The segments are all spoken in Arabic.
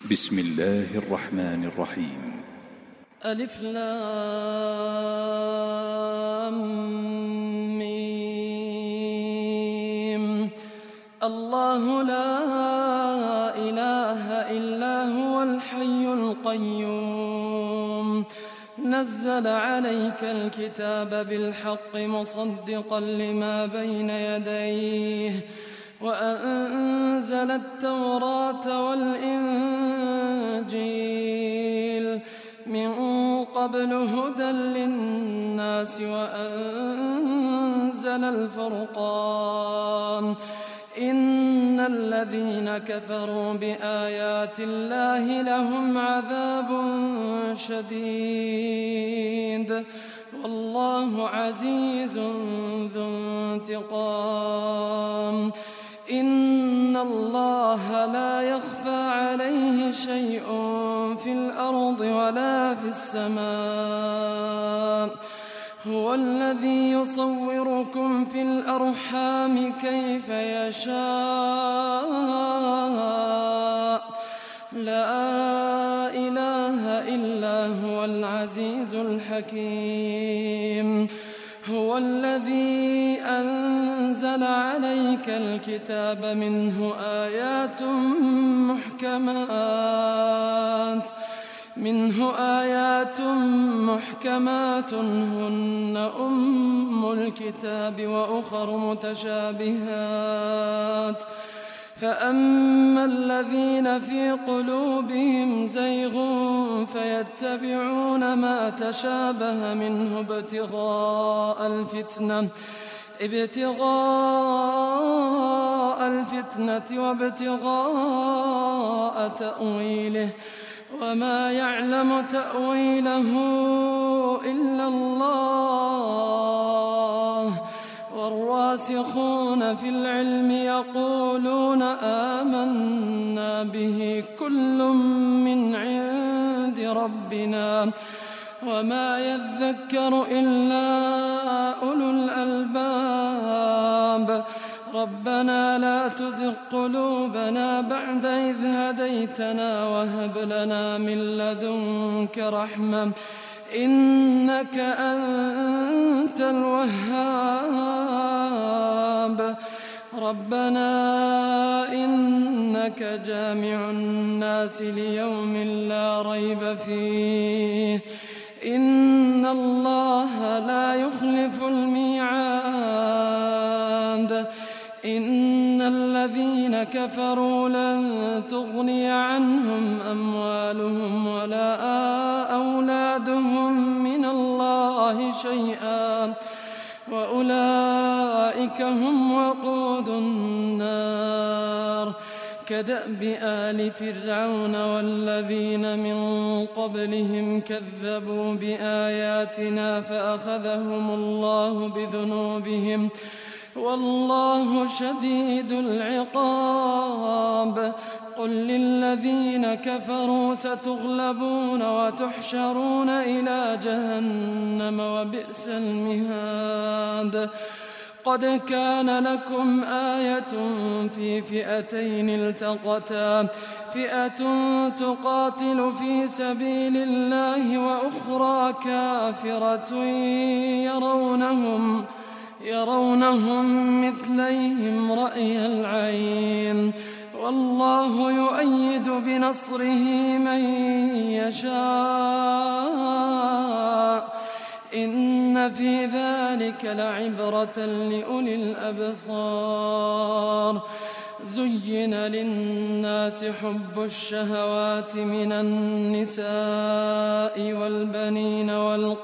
بسم الله الرحمن الرحيم. ألف لام ميم. الله لا إله إلا هو الحي القيوم نزل عليك الكتاب بالحق مصدقا لما بين يديه وأنزل التوراة والإنجيل من قبل هدى للناس وأنزل الفرقان إن الذين كفروا بآيات الله لهم عذاب شديد والله عزيز ذو انتقام. إن الله لا يخفى عليه شيء في الأرض ولا في السماء هو الذي يصوركم في الأرحام كيف يشاء لا إله إلا هو العزيز الحكيم. هو الذي أنزل عليك الكتاب منه آيات محكمات هن أم الكتاب وأخر متشابهات فأما الذين في قلوبهم زيغ فيتبعون ما تشابه منه ابتغاء الفتنة وابتغاء تأويله وما يعلم تأويله إلا الله والراسخون في العلم يقولون آمنا به كل من عند ربنا وما يذكر إلا أولو الألباب. ربنا لا تزغ قلوبنا بعد إذ هديتنا وهب لنا من لدنك رحمة إنك أنت الوهاب. ربنا إنك جامع الناس ليوم لا ريب فيه إن الله لا يخلف الميعاد. إن الذين كفروا لن تغني عنهم أموالهم ولا أولادهم من الله شيئا وأولئك هم وقود النار. كدأب آل فرعون والذين من قبلهم كذبوا بآياتنا فأخذهم الله بذنوبهم والله شديد العقاب. قل للذين كفروا ستغلبون وتحشرون إلى جهنم وبئس المهاد. قد كان لكم آية في فئتين التقتا فئة تقاتل في سبيل الله وأخرى كافرة يرونهم مثليهم رأي العين والله يؤيد بنصره من يشاء إن في ذلك لعبرة لأولي الأبصار. زين للناس حب الشهوات من النساء والبنين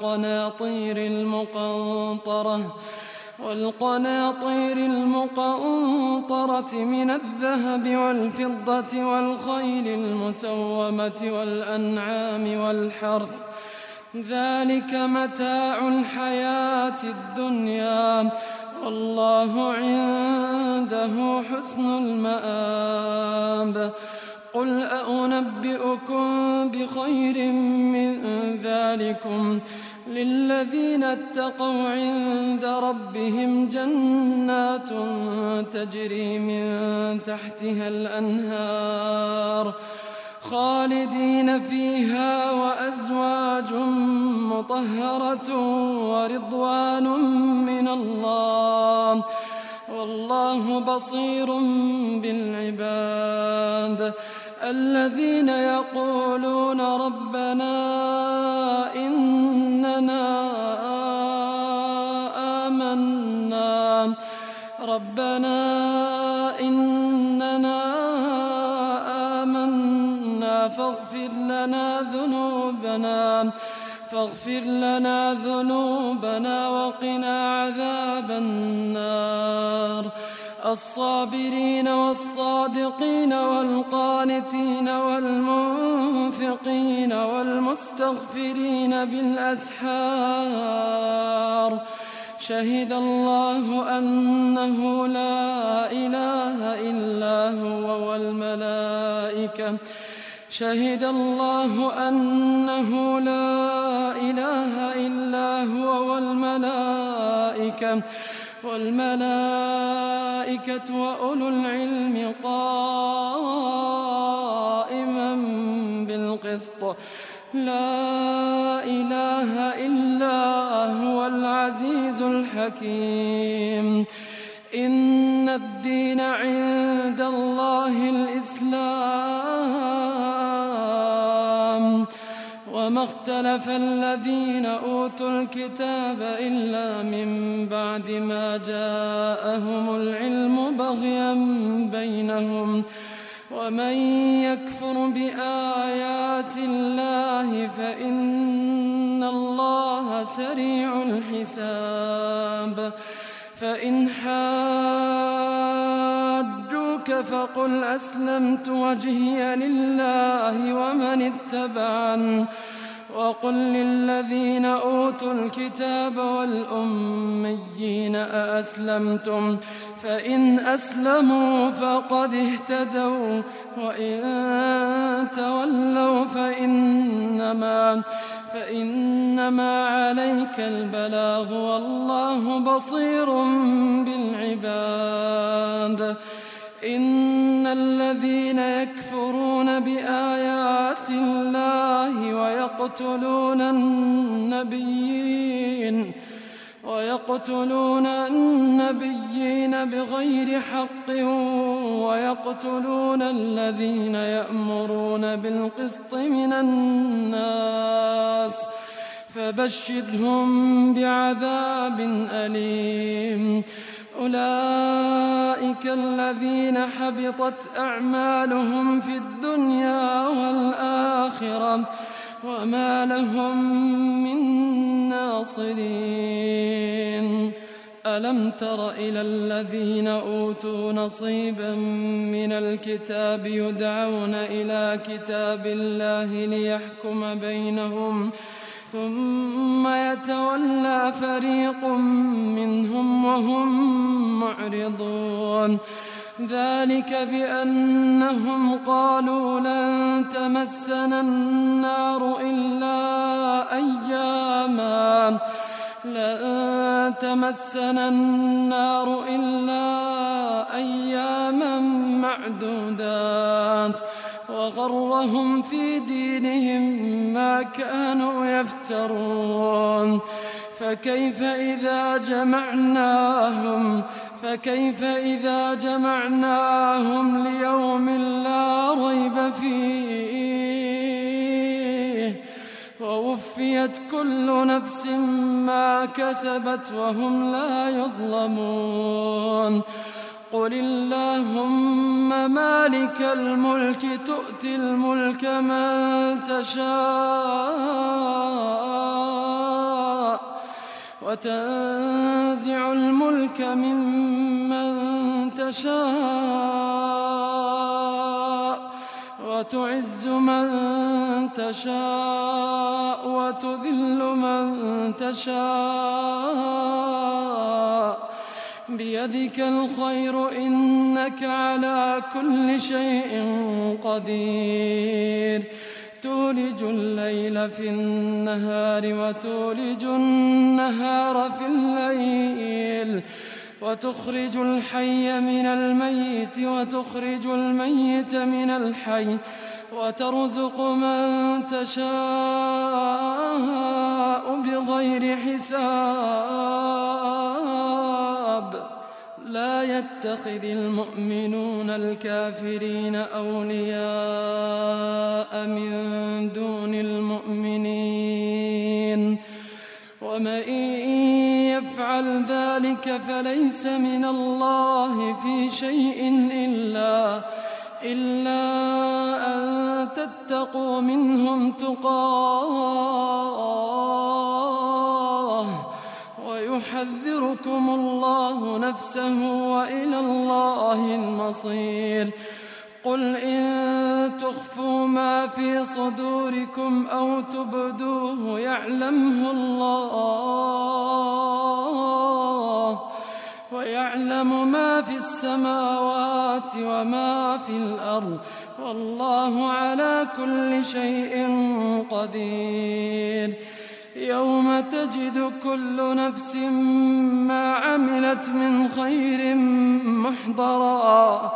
والقناطير المقنطرة من الذهب والفضة والخيل المسومة والأنعام والحرث ذلك متاع الحياة الدنيا والله عنده حسن المآب. قل أنبئكم بخير من ذلكم للذين اتقوا عند ربهم جنات تجري من تحتها الأنهار خالدين فيها وأزواج مطهرة ورضوان من الله والله بصير بالعباد الذين يقولون ربنا إننا آمنا فاغفر لنا ذنوبنا وقنا عذاب النار الصابرين والصادقين والقانتين والمنفقين والمستغفرين بالأسحار شهد الله أنه لا إله إلا هو والملائكة وأولو العلم قائما بالقسط لا إله إلا هو العزيز الحكيم إن الدين عند الله الإسلام وما اختلف الذين أوتوا الكتاب إلا من بعد ما جاءهم العلم بغيا بينهم ومن يكفر بآيات الله فإن الله سريع الحساب فإن حاجوك فقل أسلمت وجهي لله ومن اتبعني وقل للذين أوتوا الكتاب والأميين أأسلمتم فإن أسلموا فقد اهتدوا وإن تولوا فإنما عليك البلاغ والله بصير بالعباد إن الذين يكفرون بآيات الله ويقتلون النبيين بغير حق ويقتلون الذين يأمرون بالقسط من الناس فبشرهم بعذاب أليم أولئك الذين حبطت أعمالهم في الدنيا والآخرة وما لهم من ناصرين ألم تر إلى الذين أوتوا نصيبا من الكتاب يدعون إلى كتاب الله ليحكم بينهم ثم يتولى فريق منهم وهم معرضون ذلك بأنهم قالوا لن تمسنا النار إلا أياما معدودات وغرهم في دينهم ما كانوا يفترون فكيف إذا جمعناهم ليوم لا ريب فيه ووفيت كل نفس ما كسبت وهم لا يظلمون قل اللهم مالك الملك تؤتي الملك من تشاء وتنزع الملك ممن تشاء وتعز من تشاء وتذل من تشاء بيدك الخير إنك على كل شيء قدير تولج الليل في النهار وتولج النهار في الليل وتخرج الحي من الميت وتخرج الميت من الحي وترزق من تشاء بغير حساب. لا يتخذ المؤمنون الكافرين أولياء من دون المؤمنين، ومن يفعل ذلك فليس من الله في شيء إلا أن تتقوا منهم تقاه ويحذركم الله نفسه وإلى الله المصير. قل إن تخفوا ما في صدوركم أو تبدوه يعلمه الله، ويعلم ما في السماوات وما في الأرض، والله على كل شيء قدير. يوم تجد كل نفس ما عملت من خير محضرا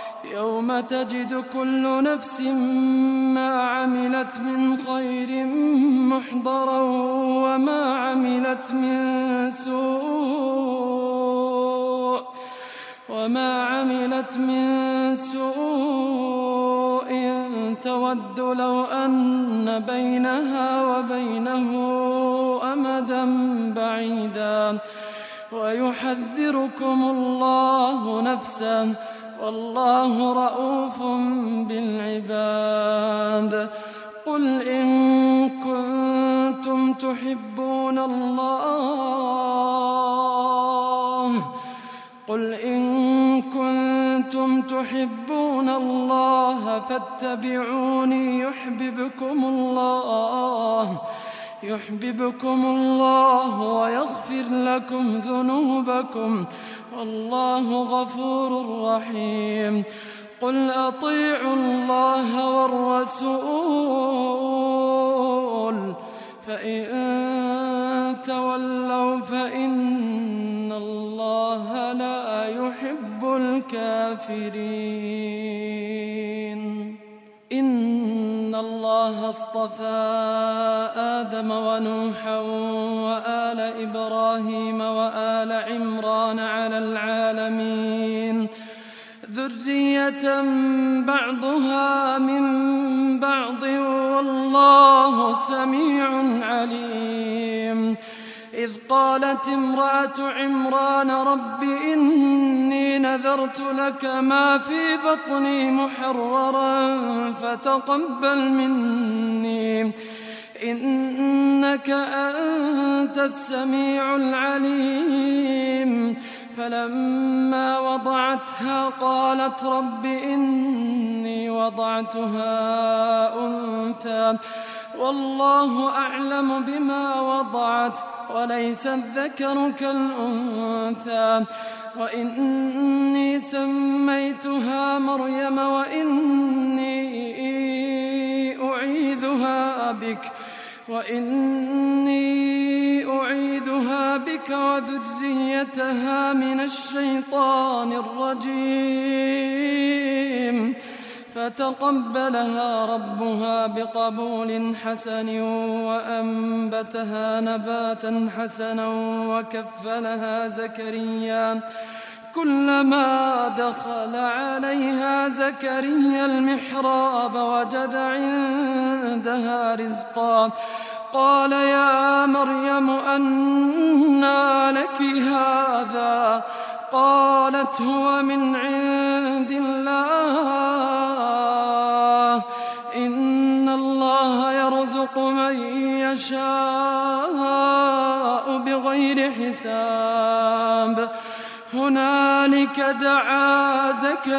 وما عملت من سوء تود لو أن بينها وبينه أمدا بعيدا، ويحذركم الله نفسه، والله رؤوف بالعباد. قل إن كنتم تحبون الله فاتبعوني يحببكم الله ويغفر لكم ذنوبكم، والله غفور رحيم. قل أطيعوا الله والرسول فإن تولوا فإن الله لا يحب الكافرين. إن الله اصطفى آدم ونوحا وآل إبراهيم وآل عمران على العالمين ذرية بعضها من بعض، والله سميع عليم. إذ قالت امرأة عمران رب إني نذرت لك ما في بطني محررا فتقبل مني إنك أنت السميع العليم. فلما وضعتها قالت رب إني وضعتها أنثى والله أعلم بما وضعت وليس الذكر كالأنثى، وإني سميتها مريم وإني أعيذها بك وذريتها من الشيطان الرجيم. فتقبلها ربها بقبول حسن وأنبتها نباتا حسنا وكفلها زكريا. كلما دخل عليها زكريا المحراب وجد عندها رزقا قال يا مريم أنى لك هذا؟ قالت هو من عند الله إن الله يرزق من يشاء بغير حساب. هنالك دعا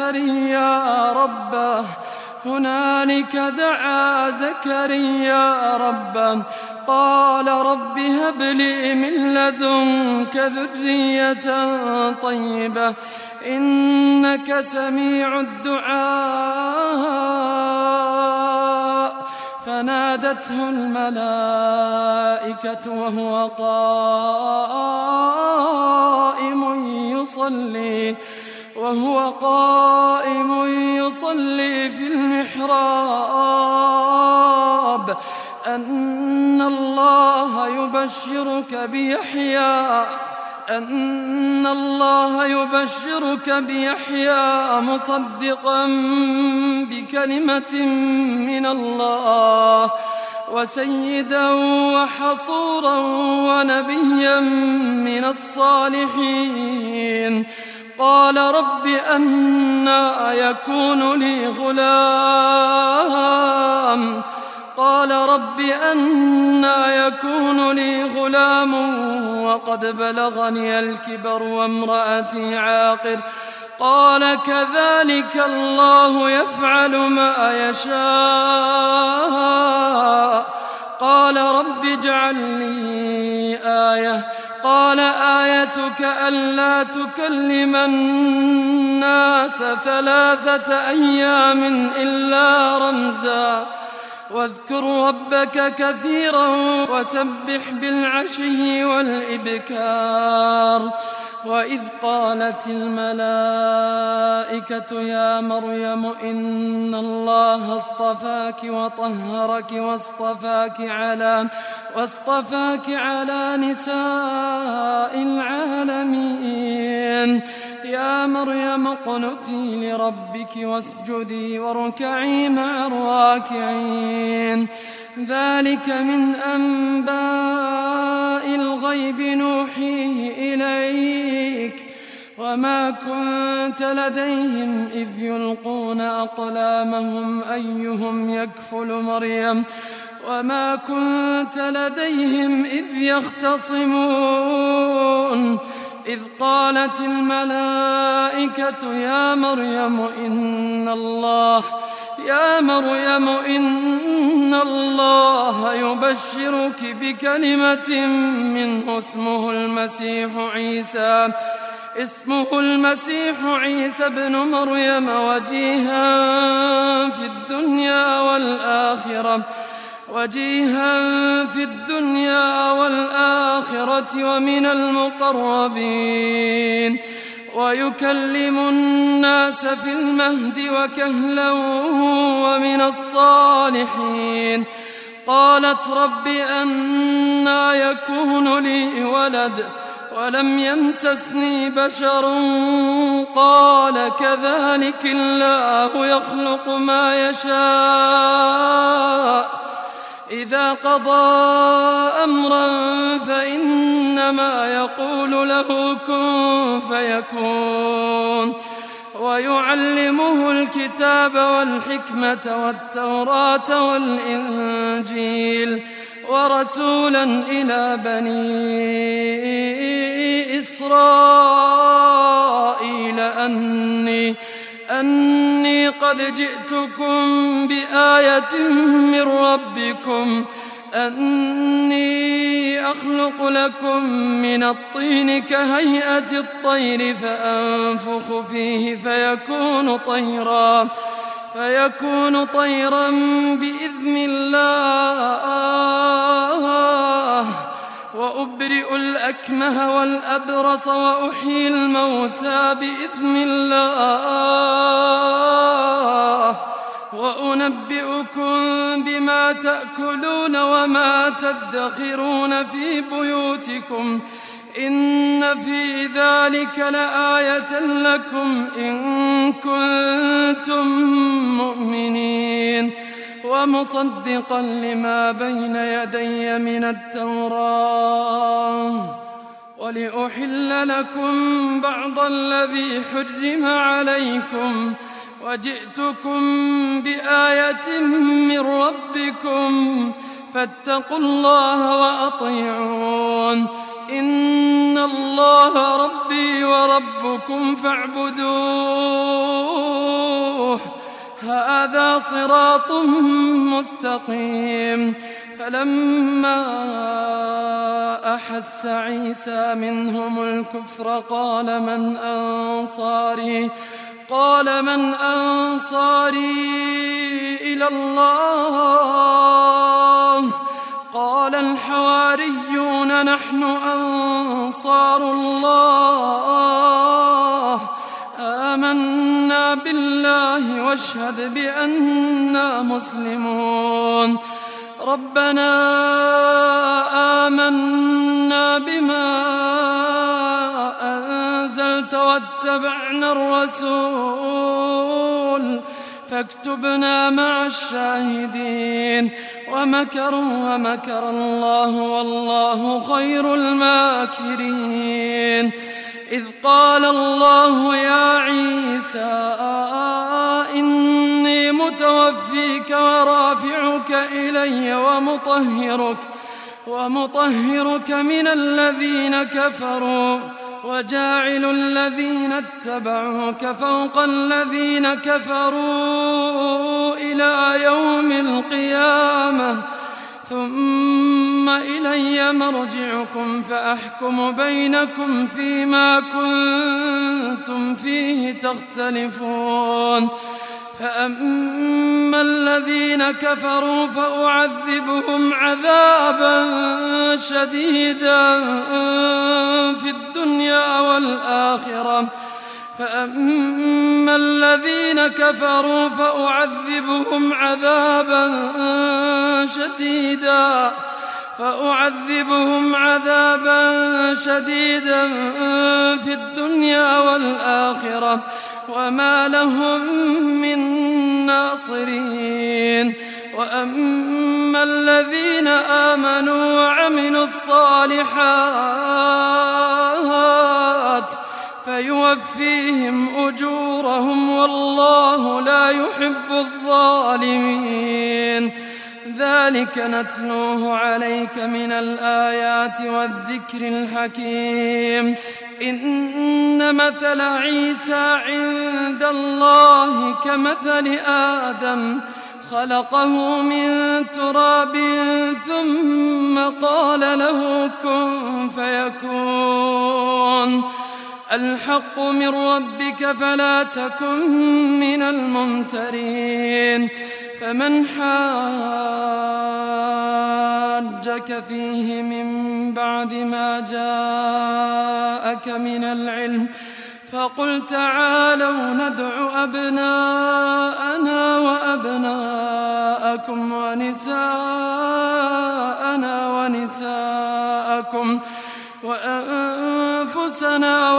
زكريا ربه قال رب هب لي من لدنك ذرية طيبة إنك سميع الدعاء. فنادته الملائكة وهو قائم يصلي وهو قائم يصلي في المحراب أن الله يبشرك بيحيى مصدقا بكلمة من الله وسيدا وحصورا ونبيا من الصالحين. قال رب أنى يكون لي غلام وقد بلغني الكبر وامرأتي عاقر. قال كذلك الله يفعل ما يشاء. قال رب اجعل لي آية. قال آيتك ألا تكلم الناس 3 أيام إلا رمزا واذكر ربك كثيرا وسبح بالعشي والإبكار. وإذ قالت الملائكة يا مريم إن الله اصطفاك وطهرك واصطفاك على نساء العالمين. يا مريم اقنتي لربك واسجدي واركعي مع الراكعين. ذلك من أنباء الغيب نوحيه إليك وما كنت لديهم إذ يلقون أقلامهم أيهم يكفل مريم وما كنت لديهم إذ يختصمون. إذ قالت الملائكة يا مريم إن الله يبشرك بكلمة منه اسمه المسيح عيسى ابن مريم وجيها في الدنيا والآخرة ومن المقربين ويكلم الناس في المهد وكهلا ومن الصالحين. قالت رب أنى يكون لي ولد ولم يمسسني بشر. قال كذلك الله يخلق ما يشاء إذا قضى أمرا فإنما يقول له كن فيكون. ويعلمه الكتاب والحكمة والتوراة والإنجيل ورسولا إلى بني إسرائيل أني قد جئتكم بآية من ربكم أني أخلق لكم من الطين كهيئة الطير فأنفخ فيه فيكون طيرا بإذن الله. وأبرئ الأكمه والأبرص وأحيي الموتى بإذن الله. وأنبئكم بما تأكلون وما تدخرون في بيوتكم إن في ذلك لآية لكم إن كنتم مؤمنين. ومصدقا لما بين يدي من التوراة ولأحل لكم بعض الذي حرم عليكم وجئتكم بآية من ربكم فاتقوا الله وأطيعون. إن الله ربي وربكم فاعبدوه هذا صراط مستقيم. فلما أحس عيسى منهم الكفر قال من أنصاري إلى الله؟ قال الحواريون نحن أنصار الله آمنا بالله واشهد بأننا مسلمون ربنا آمنا بما أنزلت واتبعنا الرسول فاكتبنا مع الشاهدين ومكروا ومكر الله والله خير الماكرين إذ قال الله يا عيسى إني متوفيك ورافعك إلي ومطهرك من الذين كفروا وجاعل الذين اتبعوك فوق الذين كفروا إلى يوم القيامة ثم إلي مرجعكم فأحكم بينكم فيما كنتم فيه تختلفون فأما الذين كفروا فأعذبهم عذابا شديدا في الدنيا والآخرة فأعذبهم عذابا شديدا في الدنيا والآخرة وما لهم من ناصرين وأما الذين آمنوا وعملوا الصالحات فيوفيهم أجورهم والله لا يحب الظالمين ذلك نتلوه عليك من الآيات والذكر الحكيم إن مثل عيسى عند الله كمثل آدم خلقه من تراب ثم قال له كن فيكون الحق من ربك فلا تكن من الممترين فمن حاجك فيه من بعد ما جاءك من العلم فقل تعالوا ندع أبناءنا وأبناءكم ونساءنا ونساءكم وأنفسنا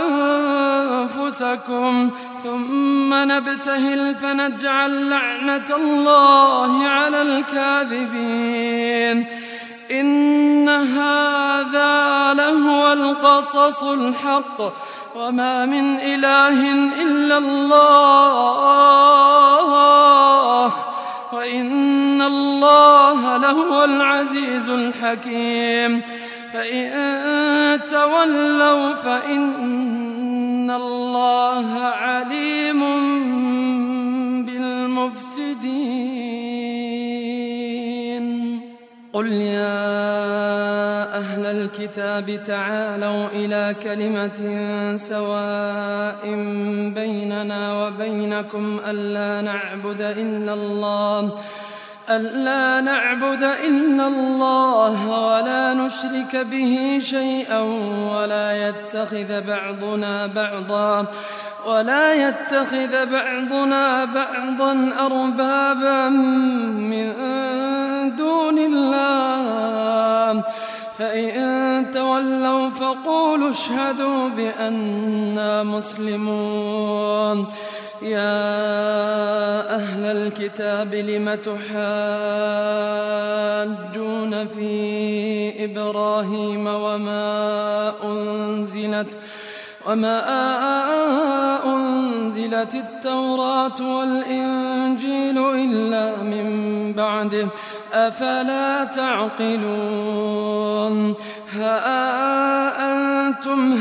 وأنفسكم ثم نبتهل فنجعل لعنة الله على الكاذبين إن هذا لهو القصص الحق وما من إله إلا الله وإن الله لهو العزيز الحكيم فإن تولوا فإن الله عليم بالمفسدين قل يا أهل الكتاب تعالوا إلى كلمة سواء بيننا وبينكم ألا نعبد إلا الله ولا نشرك به شيئا ولا يتخذ بعضنا بعضا أربابا من دون الله فإن تولوا فقولوا اشهدوا بأننا مسلمون يا أهل الكتاب لم تحاجون في إبراهيم وما أنزلت التوراة والإنجيل إلا من بعده أفلا تعقلون ها أنتم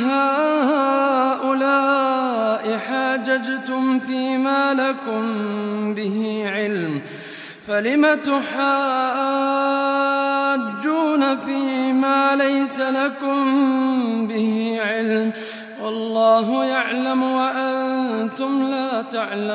هؤلاء حاججتم فيما لكم به علم فلم تحاجون فيما ليس لكم به علم والله يعلم وأنتم لا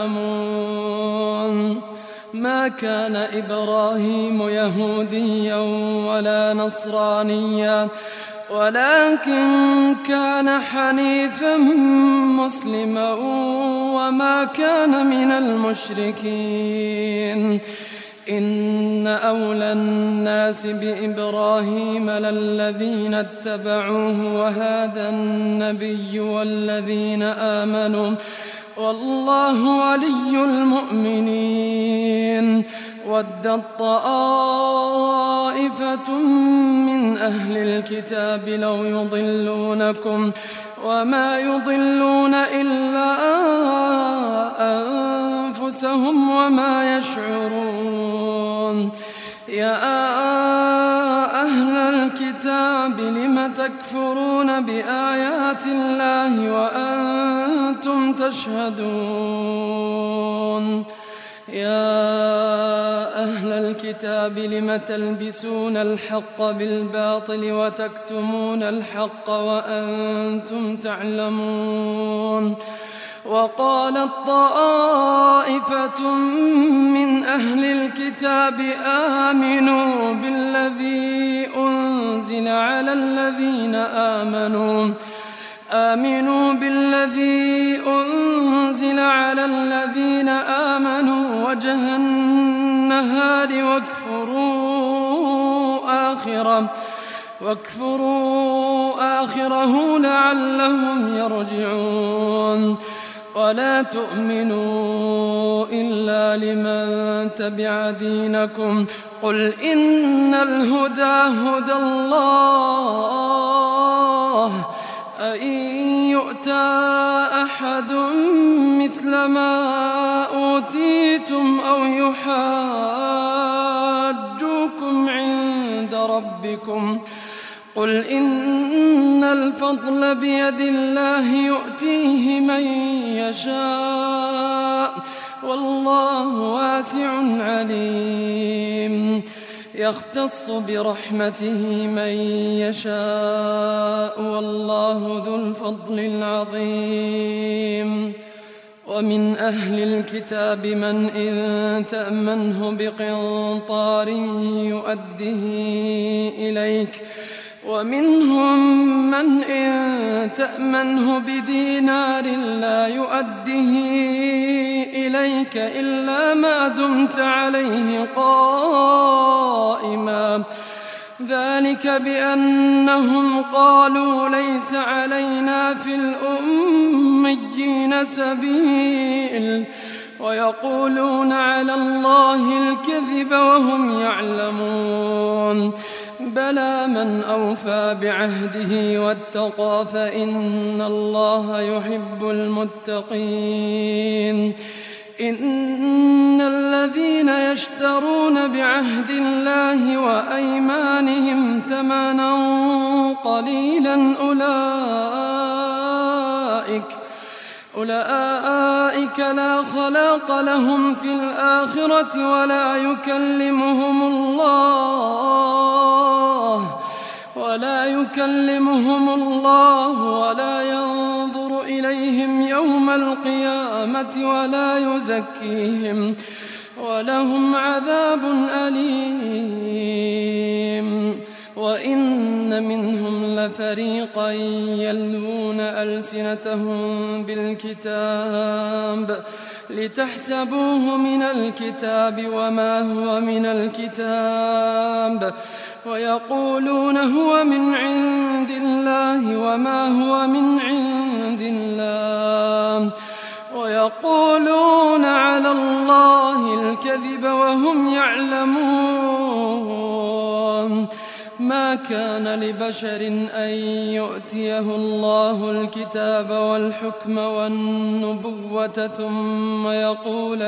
تعلمون ما كان إبراهيم يهوديا ولا نصرانيا ولكن كان حنيفا مسلما وما كان من المشركين. إن أولى الناس بإبراهيم للذين اتبعوه وهذا النبي والذين آمنوا والله ولي المؤمنين. ودت طائفة من أهل الكتاب لو يضلونكم وما يضلون إلا أنفسهم وما يشعرون. يا أهل الكتاب لم تكفرون بآيات الله وأنتم تشهدون. يا أهل الكتاب لم تلبسون الحق بالباطل وتكتمون الحق وأنتم تعلمون. وقالت طائفة من أهل الكتاب آمنوا بالذي أنزل على الذين آمنوا وجه النهار واكفروا آخره لعلهم يرجعون. ولا تؤمنوا إلا لمن تبع دينكم قل إن الهدى هدى الله أن يؤتى أحد مثل ما أوتيتم أو يحاجوكم عند ربكم قل إن الفضل بيد الله يؤتيه من يشاء والله واسع عليم. يختص برحمته من يشاء والله ذو الفضل العظيم. ومن أهل الكتاب من إن تأمنه بقنطار يؤده إليك ومنهم من إن تأمنه بدينار لا يؤده إليك إلا ما دمت عليه قائما ذلك بأنهم قالوا ليس علينا في الأميين سبيل ويقولون على الله الكذب وهم يعلمون. بلى من أوفى بعهده واتقى فإن الله يحب المتقين. إن الذين يشترون بعهد الله وأيمانهم ثمنا قليلا أولئك لا خلاق لهم في الآخرة ولا يكلمهم الله ولا ينظر إليهم يوم القيامة ولا يزكيهم ولهم عذاب أليم. وإن منهم لفريقا يلوون ألسنتهم بالكتاب لتحسبوه من الكتاب وما هو من الكتاب ويقولون هو من عند الله وما هو من عند الله ويقولون على الله الكذب وهم يعلمون. ما كان لبشر أن يؤتيه الله الكتاب والحكم والنبوة ثم يقول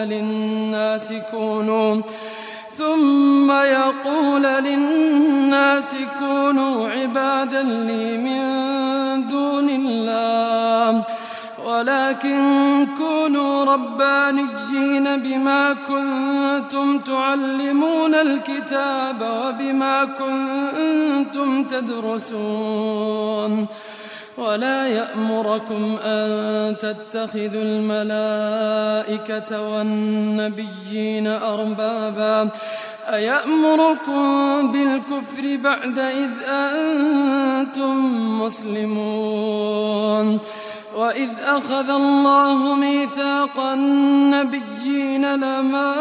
للناس كونوا عبادا لي من دون الله ولكن كونوا ربانيين بما كنتم تعلمون الكتاب وبما كنتم تدرسون. ولا يأمركم أن تتخذوا الملائكة والنبيين أربابا أيأمركم بالكفر بعد إذ أنتم مسلمون وإذ أخذ الله ميثاق النبيين لما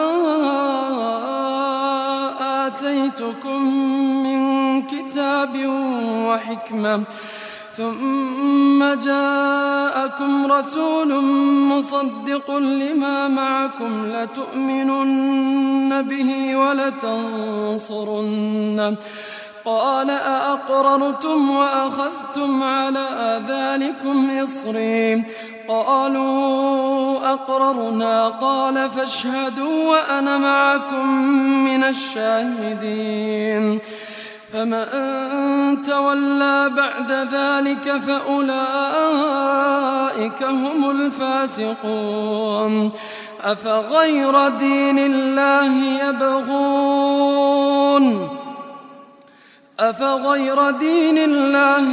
آتيتكم من كتاب وحكمة ثم جاءكم رسول مصدق لما معكم لتؤمنن به ولتنصرنه قال أأقررتم وأخذتم على ذلكم إصري قالوا أقررنا قال فاشهدوا وأنا معكم من الشاهدين فمن تولى بعد ذلك فأولئك هم الفاسقون أفغير دين الله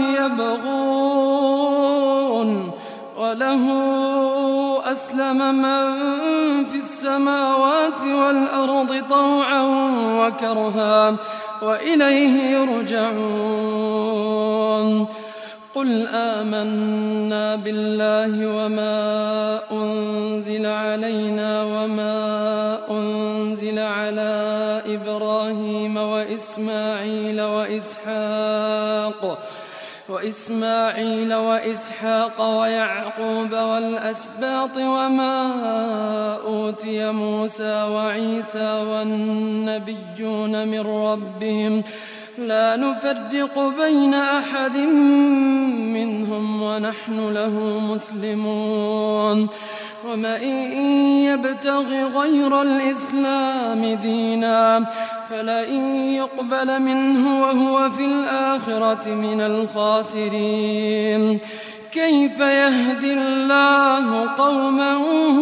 يبغون وله أسلم من في السماوات والأرض طوعا وكرها وإليه يرجعون قل آمنا بالله وما أنزل علينا وما أنزل على إبراهيم وإسماعيل وإسحاق ويعقوب والأسباط وما أوتي موسى وعيسى والنبيون من ربهم لا نفرق بين أحد منهم ونحن له مسلمون ومن يبتغ غير الإسلام دينا فلن يقبل منه وهو في الآخرة من الخاسرين كيف يهدي الله قوما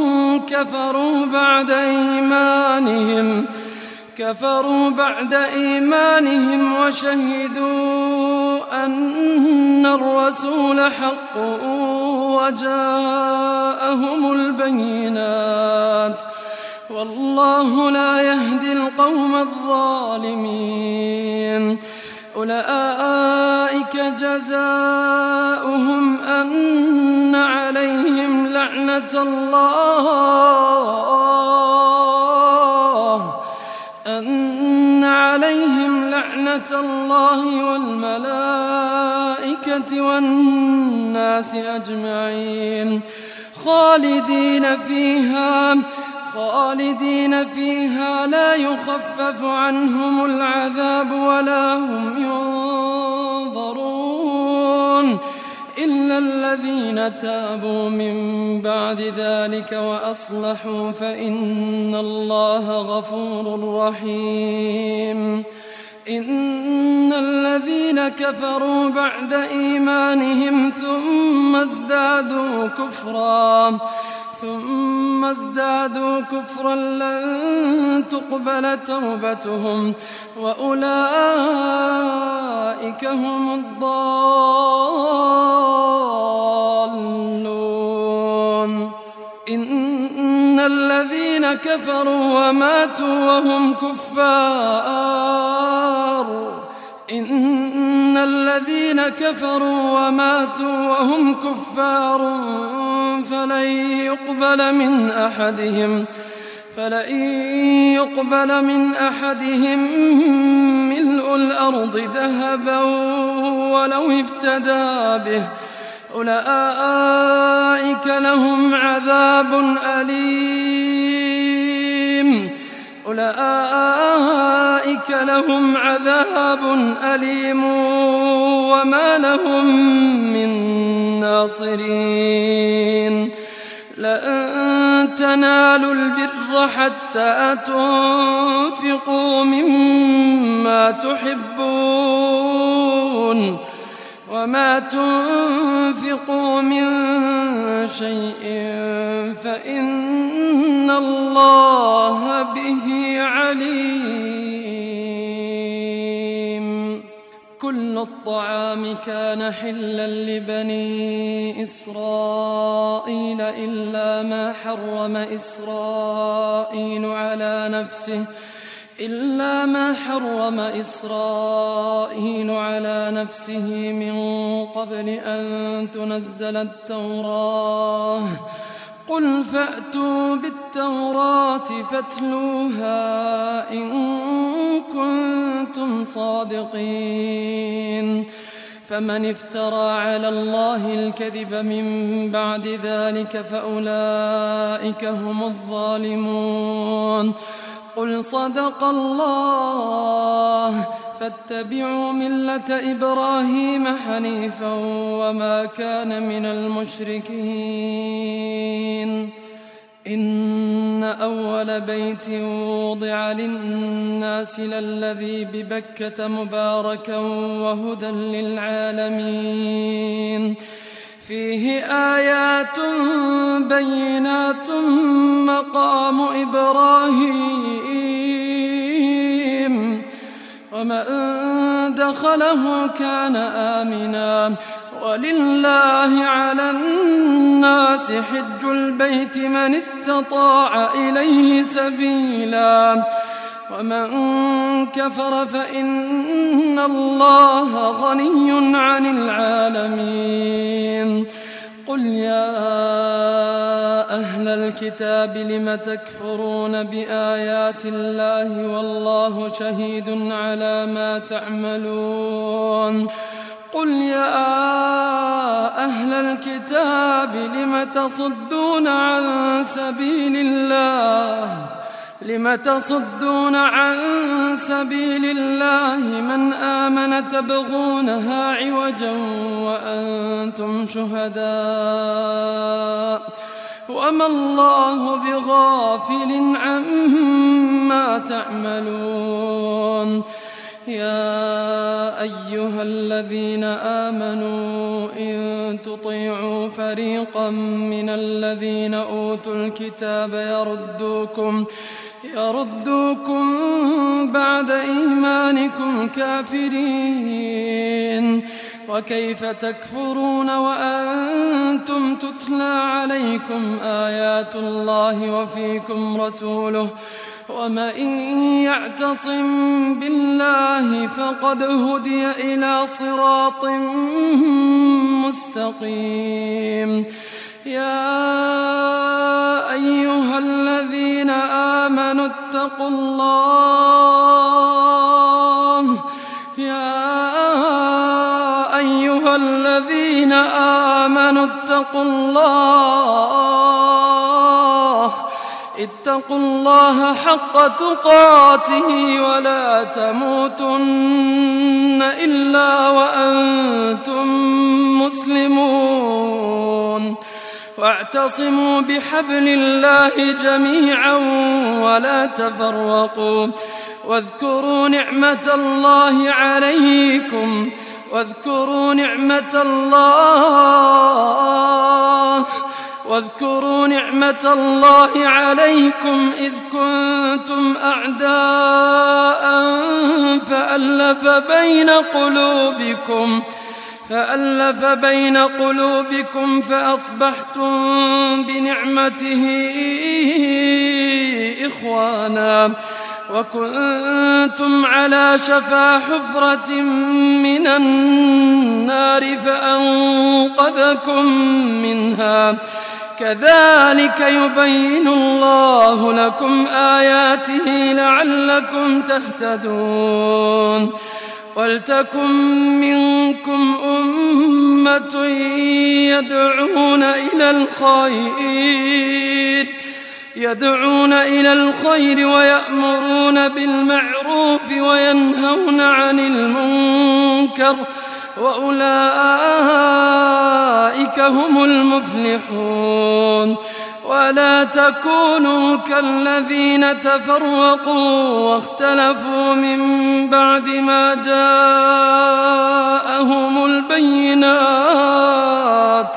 كفروا بعد إيمانهم وشهدوا أن الرسول حق وجاءهم البينات والله لا يهدي القوم الظالمين أولئك جزاؤهم أن عليهم لعنة الله والملائكة والناس أجمعين خالدين فيها لا يخفف عنهم العذاب ولا هم ينظرون إلا الذين تابوا من بعد ذلك وأصلحوا فإن الله غفور رحيم إن الذين كفروا بعد إيمانهم ثم ازدادوا كفرا لن تقبل توبتهم وأولئك هم الضالون إن الذين كفروا وماتوا وهم كفار فلن يقبل من أحدهم ملء الأرض ذهبا ولو افتدى به أولئك لهم عذاب أليم وما لهم من ناصرين لن تنالوا البر حتى تنفقوا مما تحبون وما تنفقوا من شيء فإن الله به عليم كل الطعام كان حلا لبني إسرائيل إلا ما حرم إسرائيل على نفسه إلا ما حرم إسرائيل على نفسه من قبل أن تنزل التوراة. قل فأتوا بالتوراة فاتلوها إن كنتم صادقين. فمن افترى على الله الكذب من بعد ذلك فأولئك هم الظالمون. قل صدق الله فاتبعوا ملة إبراهيم حنيفا وما كان من المشركين. إن أول بيت وضع للناس للذي ببكة مباركا وهدى للعالمين. فيه آيات بينات مقام إبراهيم ومن دخله كان آمنا. ولله على الناس حج البيت من استطاع إليه سبيلا ومن كفر فإن الله غني عن العالمين. قل يا أهل الكتاب لم تكفرون بآيات الله والله شهيد على ما تعملون. قل يا أهل الكتاب لم تصدون عن سبيل الله من آمن تبغونها عوجا وأنتم شهداء وما الله بغافل عما تعملون. يا أيها الذين آمنوا إن تطيعوا فريقا من الذين أوتوا الكتاب يردوكم بعد إيمانكم كافرين. وكيف تكفرون وأنتم تتلى عليكم آيات الله وفيكم رسوله ومن يعتصم بالله فقد هدي إلى صراط مستقيم. يا أيها الذين آمنوا اتقوا الله حق تقاته ولا تموتن إلا وأنتم مسلمون. واعتصموا بحبل الله جميعا ولا تفرقوا. واذكروا نعمة الله عليكم إذ كنتم أعداء فألف بين قلوبكم فأصبحتم بنعمته إخوانا وكنتم على شفا حفرة من النار فأنقذكم منها. كذلك يبين الله لكم آياته لعلكم تهتدون. ولتكن منكم أمة يدعون إلى الخير ويأمرون بالمعروف وينهون عن المنكر وأولئك هم المفلحون. ولا تكونوا كالذين تفرقوا واختلفوا من بعد ما جاءهم البينات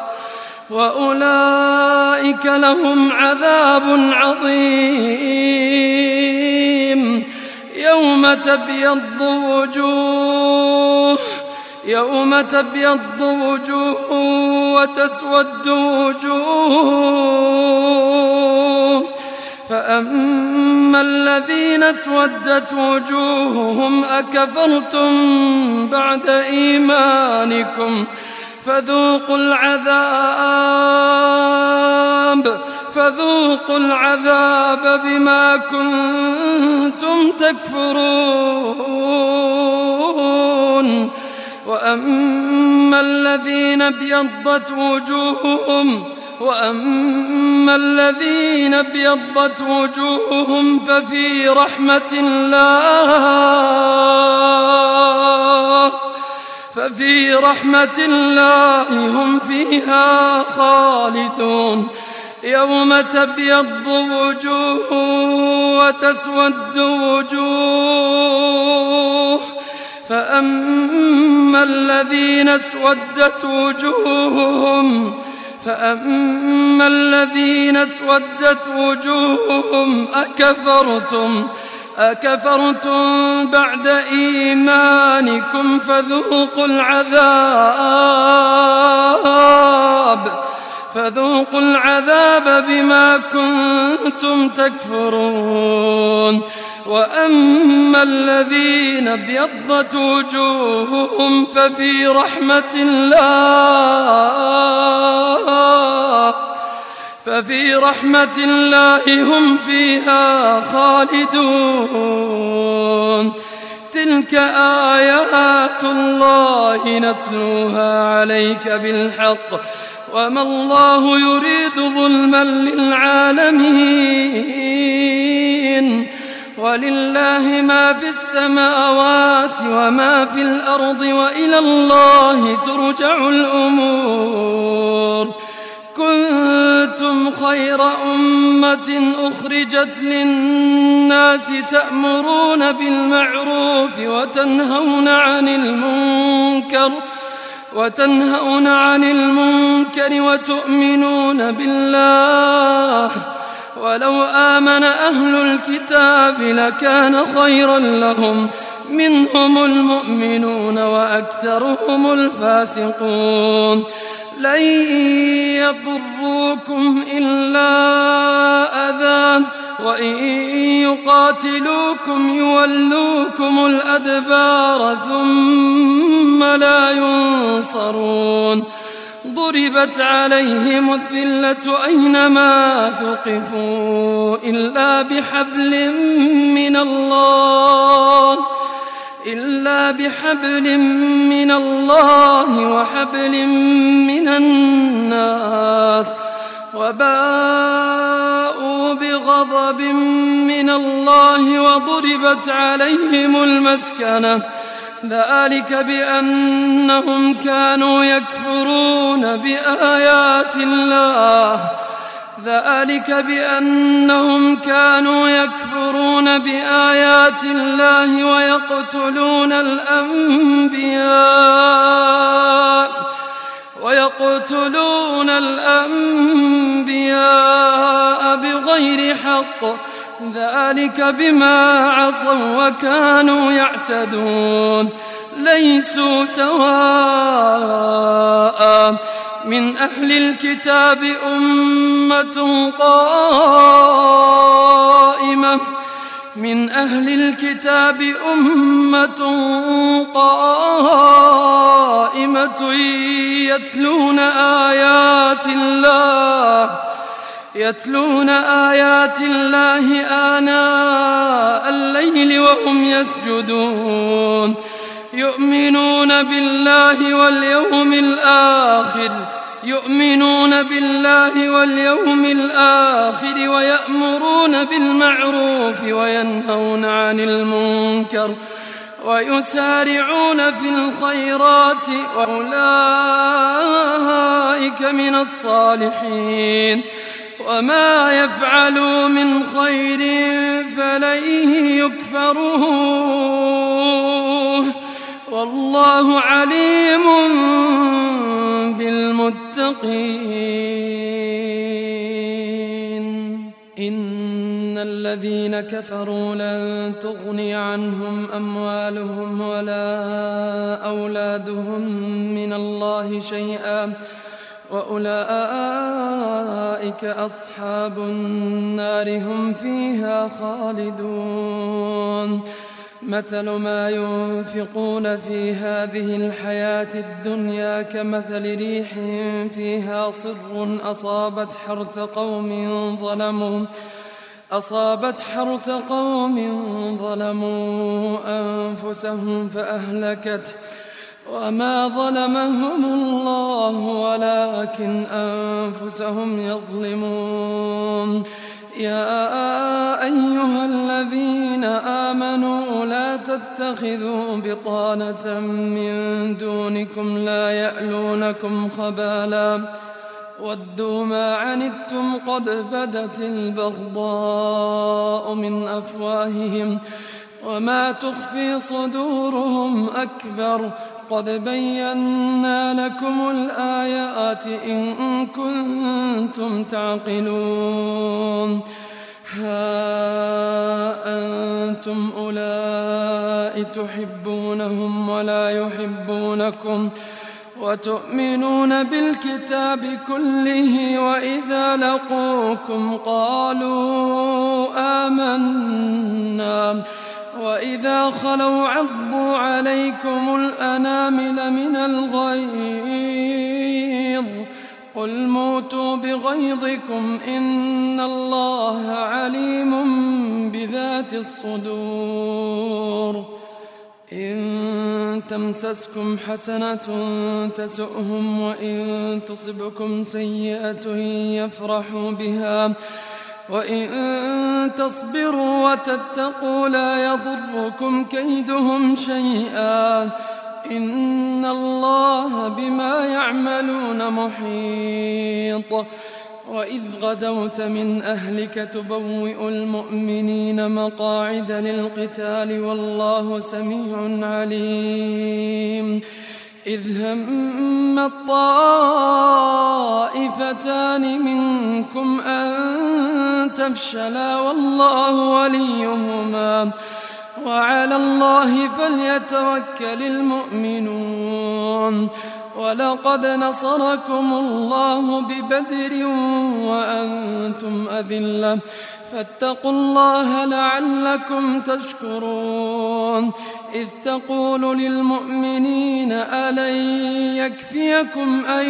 وأولئك لهم عذاب عظيم. يوم تبيض وجوه وتسود وجوه فأما الذين اسودت وجوههم أكفرتم بعد إيمانكم فذوقوا العذاب بما كنتم تكفرون. وأما الذين ابيضت وجوههم ففي رحمة الله هم فيها خالدون. يوم تبيض وجوه وتسود وجوه فأما الذين اسودت وجوههم أكفرتم بعد إيمانكم فذوقوا العذاب بما كنتم تكفرون. وأما الذين ابيضت وجوههم ففي رحمة الله هم فيها خالدون. تلك آيات الله نتلوها عليك بالحق وما الله يريد ظلما للعالمين. ولله ما في السماوات وما في الأرض وإلى الله ترجع الأمور. كنتم خير أمة أخرجت للناس تأمرون بالمعروف وتنهون عن المنكر وتؤمنون بالله. ولو آمن أهل الكتاب لكان خيرا لهم منهم المؤمنون وأكثرهم الفاسقون. لن يضروكم إلا أذى وإن يقاتلوكم يولوكم الأدبار ثم لا ينصرون. ضربت عليهم الذلة أينما ثقفوا إلا بحبل من الله وحبل من الناس وباءوا بغضب من الله وضربت عليهم المسكنة. ذلك بأنهم كانوا يكفرون بآيات الله ويقتلون الأنبياء بغير حق. ذلك بما عصوا وكانوا يعتدون. ليسوا سواء من أهل الكتاب أمة قائمة يتلون آيات الله آناء الليل وهم يسجدون. يؤمنون بالله واليوم الآخر ويأمرون بالمعروف وينهون عن المنكر ويسارعون في الخيرات وأولئك من الصالحين. وما يفعلوا من خير فلن يكفروه والله عليم بالمتقين. إن الذين كفروا لن تغني عنهم أموالهم ولا أولادهم من الله شيئا وأولئك أصحاب النار هم فيها خالدون. مثل ما ينفقون في هذه الحياة الدنيا كمثل ريح فيها صر أصابت حرث قوم ظلموا أنفسهم فأهلكته وما ظلمهم الله ولكن أنفسهم يظلمون. يا أيها الذين آمنوا لا تتخذوا بطانة من دونكم لا يألونكم خبالا ودوا ما عنتم قد بدت البغضاء من أفواههم وما تخفي صدورهم أكبر قد بينا لكم الآيات إن كنتم تعقلون. ها أنتم أولئك تحبونهم ولا يحبونكم وتؤمنون بالكتاب كله وإذا لقوكم قالوا آمنا وإذا خلوا عضوا عليكم الأنامل من الغيظ قل موتوا بغيظكم إن الله عليم بذات الصدور. إن تمسسكم حسنة تسؤهم وإن تصبكم سيئة يفرحوا بها وإن تصبروا وتتقوا لا يضركم كيدهم شيئا إن الله بما يعملون محيط. وإذ غدوت من أهلك تبوئ المؤمنين مقاعد للقتال والله سميع عليم. إذ هم الطائفتان منكم أن تفشلا والله وليهما وعلى الله فليتوكل المؤمنون. ولقد نصركم الله ببدر وأنتم أذلة فاتقوا الله لعلكم تشكرون. إذ تقول للمؤمنين ألن يكفيكم أن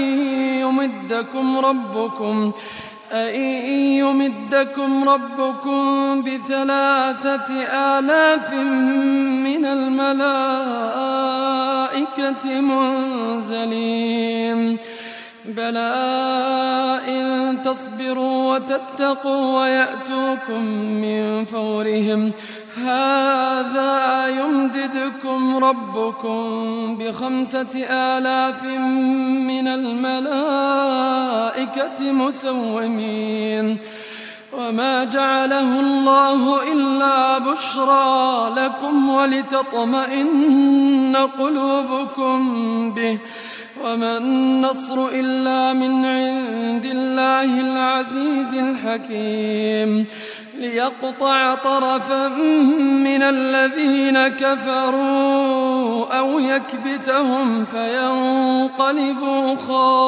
يمدكم ربكم ب3,000 من الملائكة منزلين بلى إن تصبروا وتتقوا ويأتوكم من فورهم هذا يمددكم ربكم ب5,000 من الملائكة مسومين. وما جعله الله إلا بشرى لكم ولتطمئن قلوبكم به وما النصر إلا من عند الله العزيز الحكيم. ليقطع طرفا من الذين كفروا أو يكبتهم فينقلبوا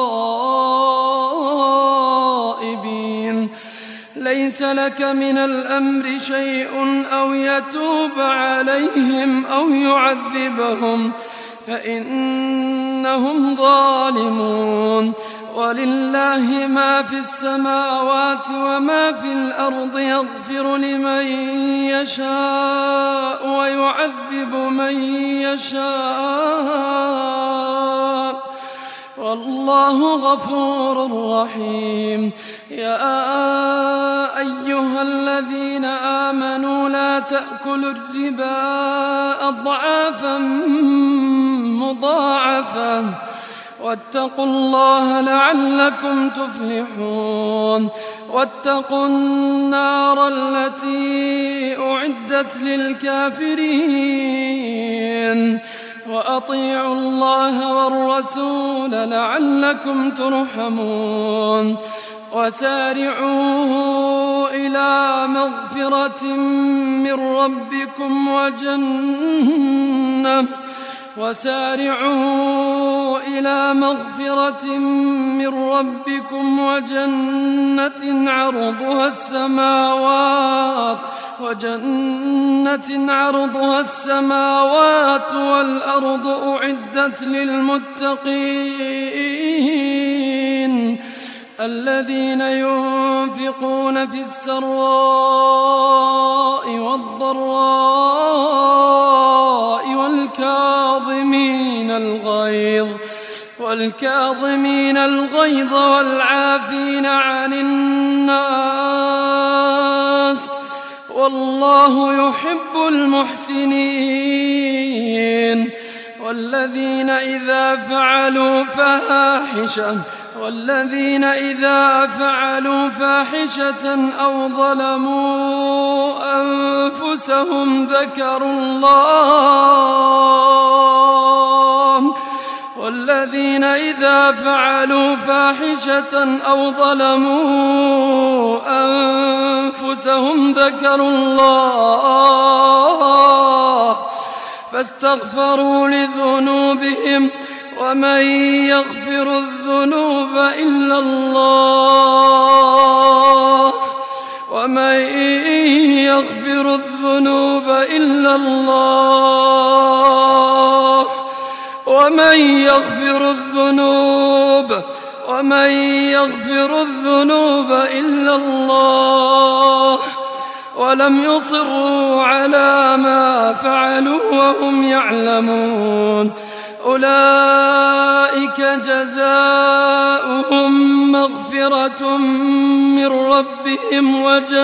خائبين. ليس لك من الأمر شيء أو يتوب عليهم أو يعذبهم فإنهم ظالمون. ولله ما في السماوات وما في الأرض يغفر لمن يشاء ويعذب من يشاء والله غفور رحيم. يا أيها الذين آمنوا لا تأكلوا الربا أضعافا مضاعفة واتقوا الله لعلكم تفلحون. واتقوا النار التي أعدت للكافرين وأطيعوا الله والرسول لعلكم ترحمون. وسارعوا إلى مغفرة من ربكم وسارعوا إلى مغفرة من ربكم وجنة عرضها السماوات والأرض أعدت للمتقين الذين ينفقون في السراء والضراء والكاظمين الغيظ والعافين عن الناس والله يحب المحسنين والذين إذا فعلوا فاحشة أو ظلموا أنفسهم ذكروا الله فاستغفروا لذنوبهم ومن يغفر الذنوب إلا الله ولم يصروا على ما فعلوا وهم يعلمون أولئك جزاؤهم مغفرة من ربهم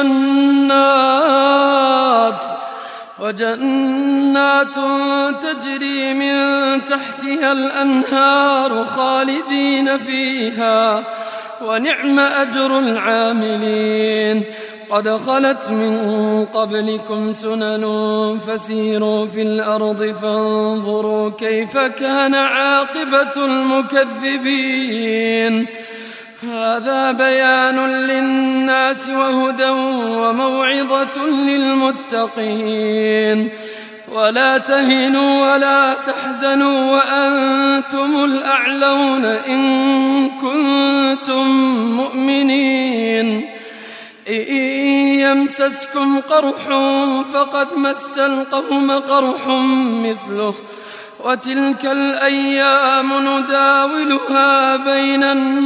وجنات تجري من تحتها الأنهار خالدين فيها ونعم أجر العاملين قد خلت من قبلكم سنن فسيروا في الأرض فانظروا كيف كان عاقبة المكذبين هذا بيان للناس وهدى وموعظة للمتقين ولا تهنوا ولا تحزنوا وأنتم الأعلون إن كنتم مؤمنين إن يمسسكم قرح فقد مس القوم قرح مثله وتلك الأيام نداولها بين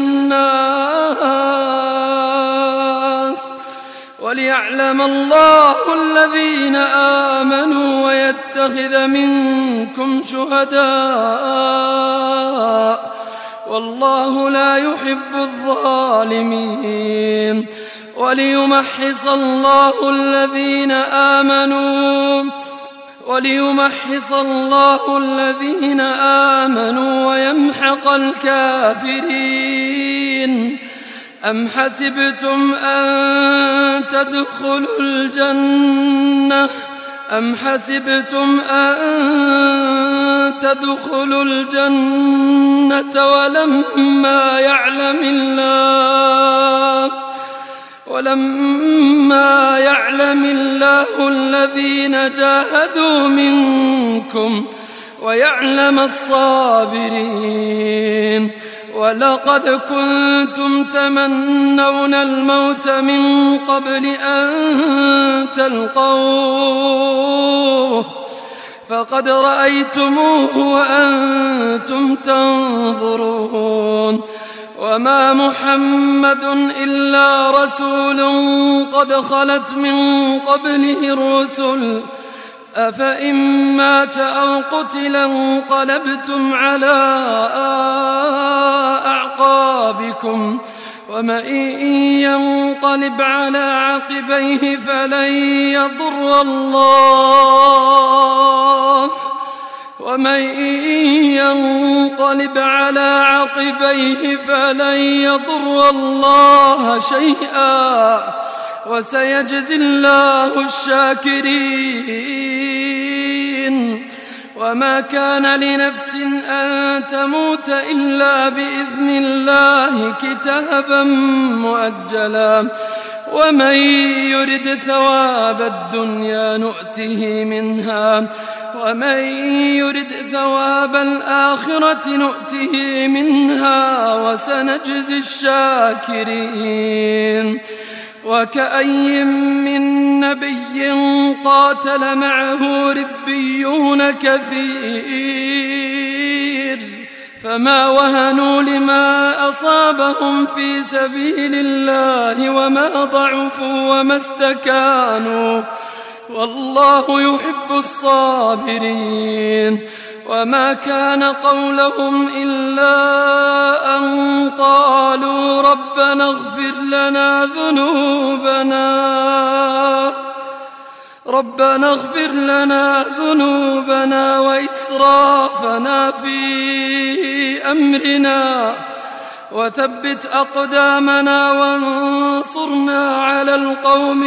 الناس وليعلم الله الذين آمنوا ويتخذ منكم شهداء والله لا يحب الظالمين وليمحص الله الذين آمنوا ويمحق الكافرين أم حسبتم أن تدخلوا الجنة ولما يعلم الله الذين جاهدوا منكم ويعلم الصابرين ولقد كنتم تمنون الموت من قبل أن تلقوه فقد رأيتموه وأنتم تنظرون وما محمد إلا رسول قد خلت من قبله الرسل أفإن مات أو قتل انقلبتم على أعقابكم ومن ينقلب على عقبيه فلن يضر الله شيئا وسيجزي الله الشاكرين وما كان لنفس أن تموت إلا بإذن الله كتابا مؤجلا ومن يرد ثواب الدنيا نؤته منها ومن يرد ثواب الآخرة نؤته منها وسنجزي الشاكرين. وكأي من نبي قاتل معه ربيون كثير فما وهنوا لما أصابهم في سبيل الله وما ضعفوا وما استكانوا والله يحب الصابرين. وما كان قولهم إلا أن قالوا ربنا اغفر لنا ذنوبنا وإسرافنا في أمرنا وثبت أقدامنا وانصرنا على القوم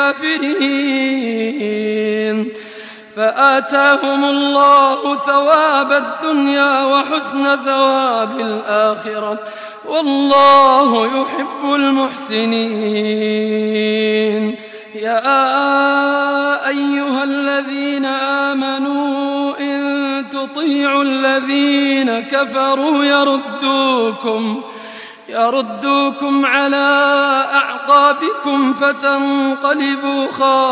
الكافرين. فآتاهم الله ثواب الدنيا وحسن ثواب الآخرة والله يحب المحسنين. يا أيها الذين آمنوا إن تطيعوا الذين كفروا يردوكم على أعقابكم فتنقلبوا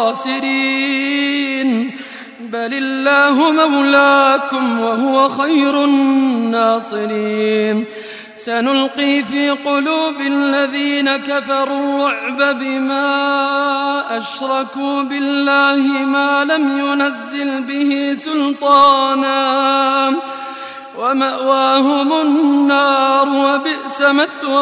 خاسرين. بل الله مولاكم وهو خير الناصرين. سنلقي في قلوب الذين كفروا الرعب بما أشركوا بالله ما لم ينزل به سلطانا ومأواهم النار وبئس مثوى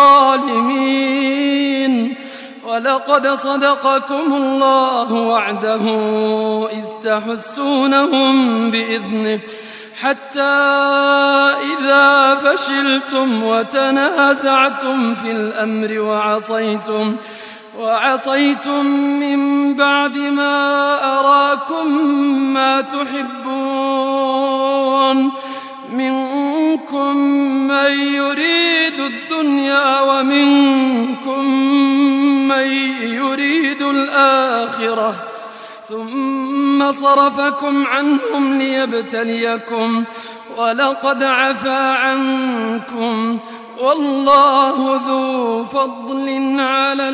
الظالمين. ولقد صدقكم الله وعده إذ تحسونهم بإذنه حتى إذا فشلتم وتنازعتم في الأمر وعصيتم من بعد ما أراكم ما تحبون منكم من يريد الدنيا ومنكم من يريد الآخرة ثم صرفكم عنهم ليبتليكم ولقد عفا عنكم والله ذو فضل على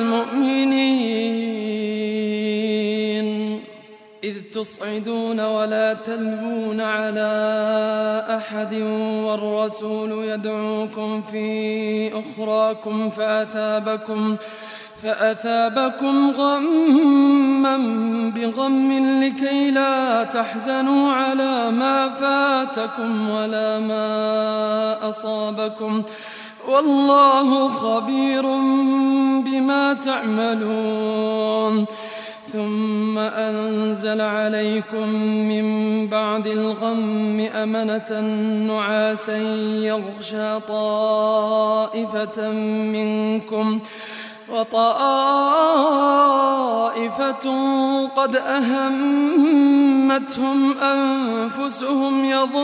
المؤمنين. إذ تصعدون ولا تلوون على أحد والرسول يدعوكم في أخراكم فأثابكم غما بغم لكي لا تحزنوا على ما فاتكم ولا ما أصابكم والله خبير بما تعملون. ثم أنزل عليكم من بعد الغم أمنة نعاسا يغشى طائفة منكم وطائفة قد أهمتهم أنفسهم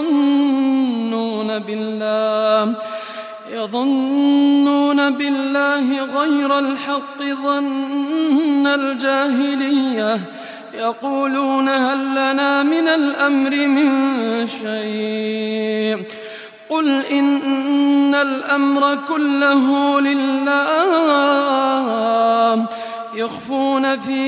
يظنون بالله غير الحق ظن الجاهلية يقولون هل لنا من الأمر من شيء قل إن الأمر كله لله يخفون في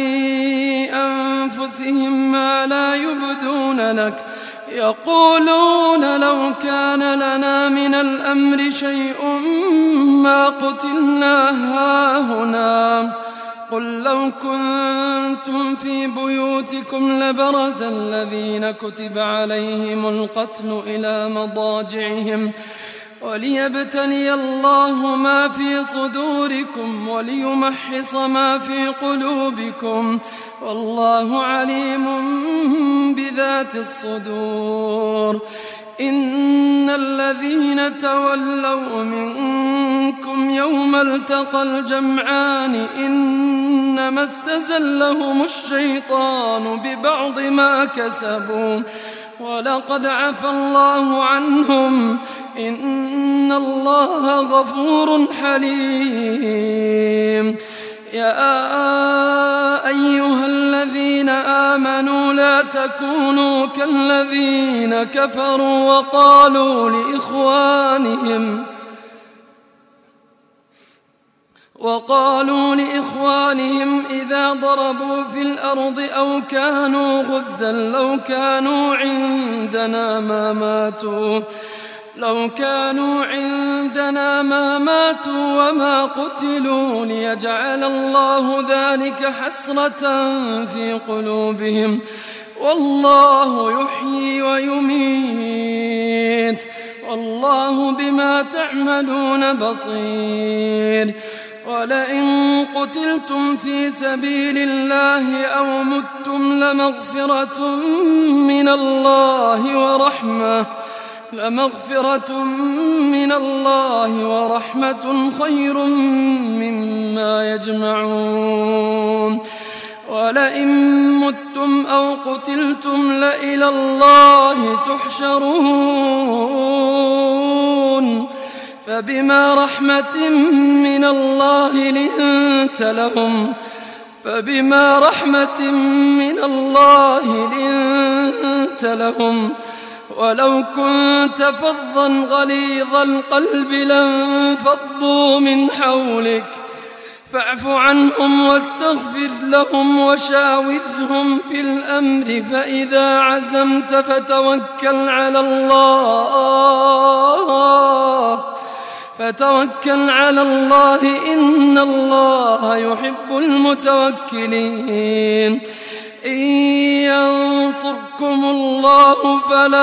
أنفسهم ما لا يبدون لك يقولون لو كان لنا من الأمر شيء ما قتلنا هاهنا قل لو كنتم في بيوتكم لبرز الذين كتب عليهم القتل إلى مضاجعهم وليبتلي الله ما في صدوركم وليمحص ما في قلوبكم والله عليم بذات الصدور. إن الذين تولوا منكم يوم التقى الجمعان إنما استزلهم الشيطان ببعض ما كسبوا ولقد عفى الله عنهم إن الله غفور حليم. يا أيها الذين آمنوا لا تكونوا كالذين كفروا وقالوا لإخوانهم إذا ضربوا في الأرض أو كانوا غزا لو كانوا عندنا ما ماتوا وما قتلوا ليجعل الله ذلك حسرة في قلوبهم والله يحيي ويميت والله بما تعملون بصير ولئن قتلتم في سبيل الله أو متم لمغفرة من الله ورحمة خير مما يجمعون ولئن متم أو قتلتم لإلى الله تحشرون فبما رحمة من الله لنت لهم ولو كنت فظا غليظ القلب لانفضوا من حولك فاعف عنهم واستغفر لهم وشاورهم في الأمر فإذا عزمت فتوكل على الله إن الله يحب المتوكلين إن ينصركم الله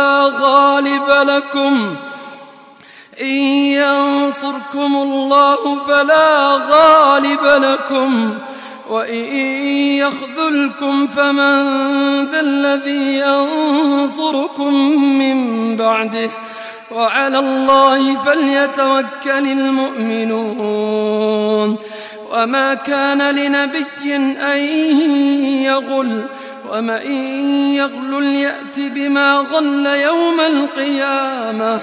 فلا غالب لكم وإن يخذلكم فمن ذا الذي ينصركم من بعده وعلى الله فليتوكل المؤمنون وما كان لنبي أن يغل ومن يغل يأت بما غل يوم القيامة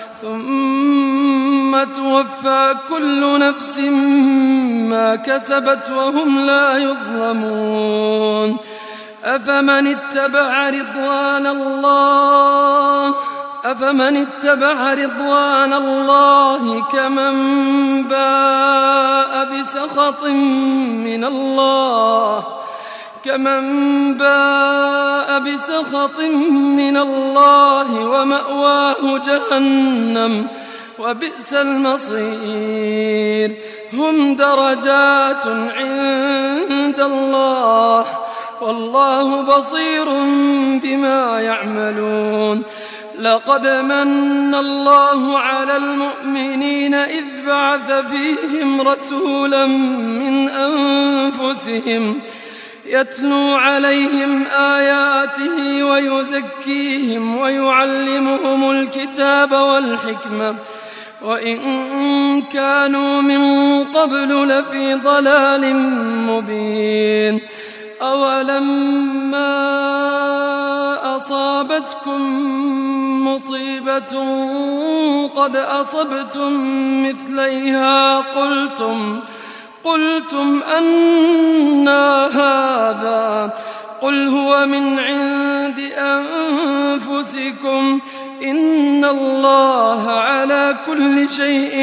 ثم توفى كل نفس ما كسبت وهم لا يظلمون أفمن اتبع رضوان الله كمن باء بسخط من الله ومأواه جهنم وبئس المصير هم درجات عند الله والله بصير بما يعملون لقد من الله على المؤمنين إذ بعث فيهم رسولا من أنفسهم يتلو عليهم آياته ويزكيهم ويعلمهم الكتاب والحكمة وإن كانوا من قبل لفي ضلال مبين أولما أصابتكم مصيبة قد أصبتم مثليها قلتم أنى هذا قل هو من عند أنفسكم إن الله على كل شيء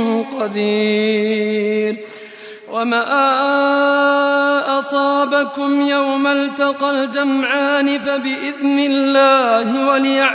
قدير وما أصابكم يوم التقى الجمعان فبإذن الله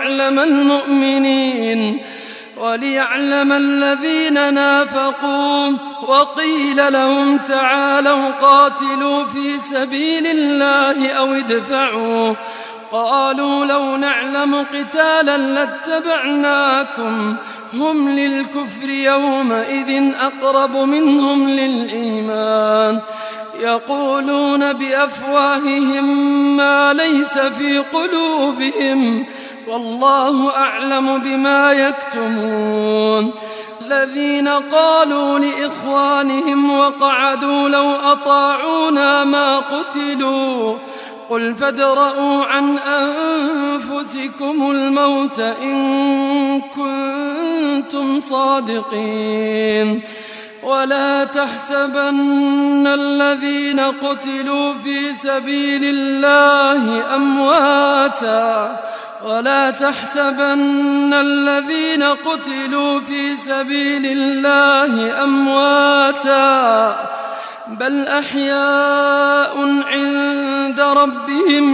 وليعلم الذين نافقوا وقيل لهم تعالوا قاتلوا في سبيل الله أو ادفعوا قالوا لو نعلم قتالا لاتبعناكم هم للكفر يومئذ أقرب منهم للإيمان يقولون بأفواههم ما ليس في قلوبهم والله أعلم بما يكتمون الذين قالوا لإخوانهم وقعدوا لو أطاعونا ما قتلوا قل فادرءوا عن أنفسكم الموت إن كنتم صادقين ولا تحسبن الذين قتلوا في سبيل الله أمواتا ولا تحسبن الذين قتلوا في سبيل الله أمواتا بل أحياء عند ربهم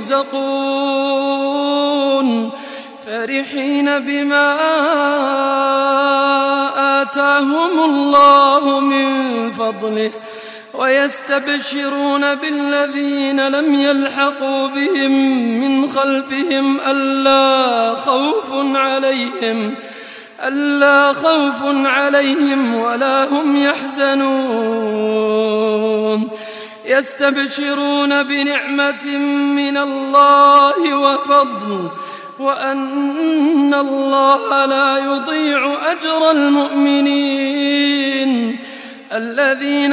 يرزقون فرحين بما آتاهم الله من فضله ويستبشرون بالذين لم يلحقوا بهم من خلفهم ألا خوف عليهم ولا هم يحزنون يستبشرون بنعمة من الله وفضل وأن الله لا يضيع أجر المؤمنين الذين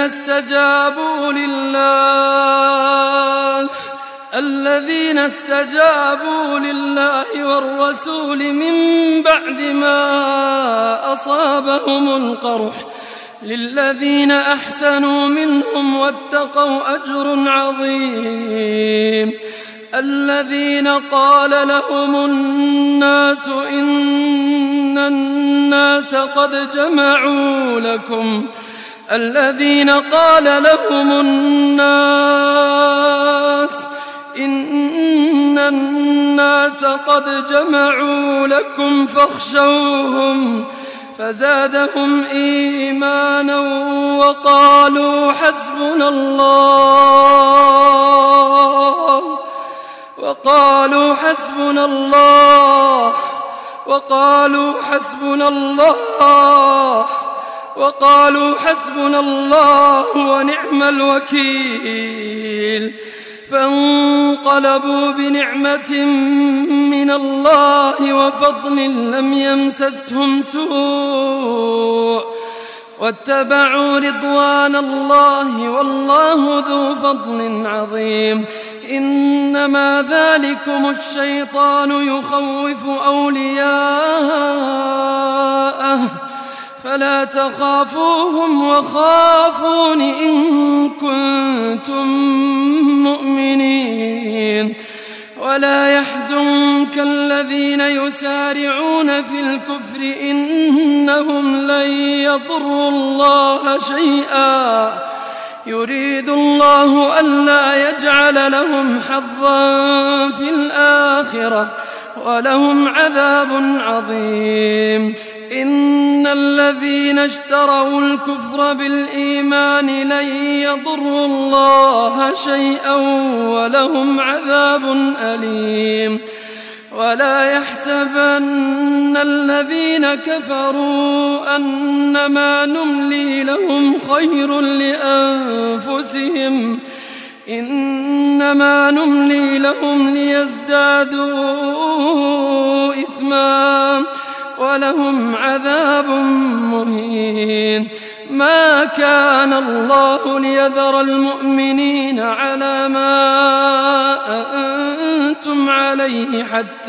استجابوا لله والرسول من بعد ما أصابهم القرح للذين أحسنوا منهم واتقوا أجر عظيم الذين قال لهم الناس إن الناس قد جمعوا لكم فاخشوهم فزادهم إيمانا وقالوا حسبنا الله ونعم الوكيل فانقلبوا بنعمة من الله وفضل لم يمسسهم سوء واتبعوا رضوان الله والله ذو فضل عظيم إنما ذلكم الشيطان يخوف أولياءه فلا تخافوهم وخافون إن كنتم مؤمنين ولا يحزنك الذين يسارعون في الكفر إنهم لن يضروا الله شيئا يريد الله ألا يجعل لهم حظا في الآخرة ولهم عذاب عظيم إن الذين اشتروا الكفر بالإيمان لن يضروا الله شيئا ولهم عذاب أليم ولا يحسبن الذين كفروا أنما نملي لهم خير لأنفسهم إنما نملي لهم ليزدادوا إثما ولهم عذاب مهين ما كان الله ليذر المؤمنين على ما أنتم عليه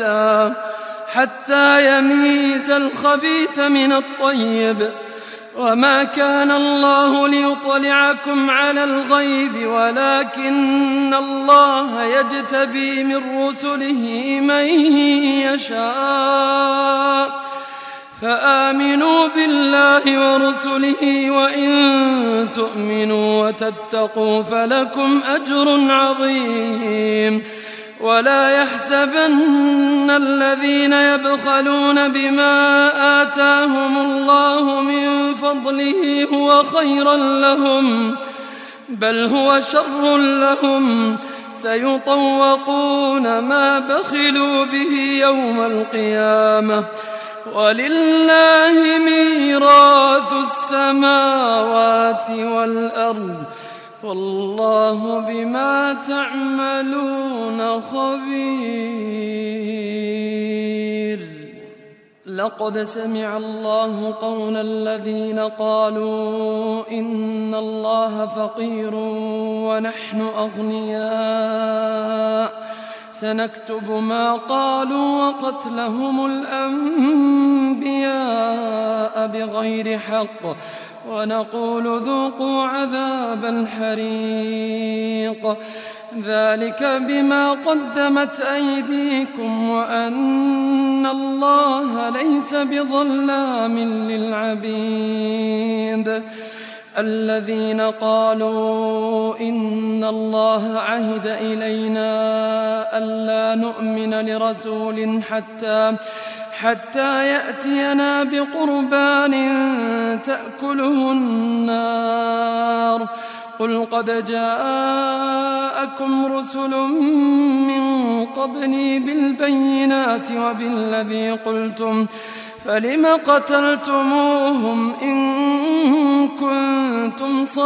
حتى يميز الخبيث من الطيب وما كان الله ليطلعكم على الغيب ولكن الله يجتبي من رسله من يشاء فآمنوا بالله ورسله وإن تؤمنوا وتتقوا فلكم أجر عظيم ولا يحسبن الذين يبخلون بما آتاهم الله من فضله هو خيرا لهم بل هو شر لهم سيطوقون ما بخلوا به يوم القيامة ولله ميراث السماوات والأرض والله بما تعملون خبير لقد سمع الله قول الذين قالوا إن الله فقير ونحن أغنياء سنكتب ما قالوا وقتلهم الأنبياء بغير حق ونقول ذوقوا عذاب الحريق ذلك بما قدمت أيديكم وأن الله ليس بظلام للعبيد الذين قالوا إن الله عهد إلينا ألا نؤمن لرسول حتى يأتينا بقربان تأكله النار قل قد جاءكم رسل من قبلي بالبينات وبالذي قلتم فلم قتلتموهم إن كنتم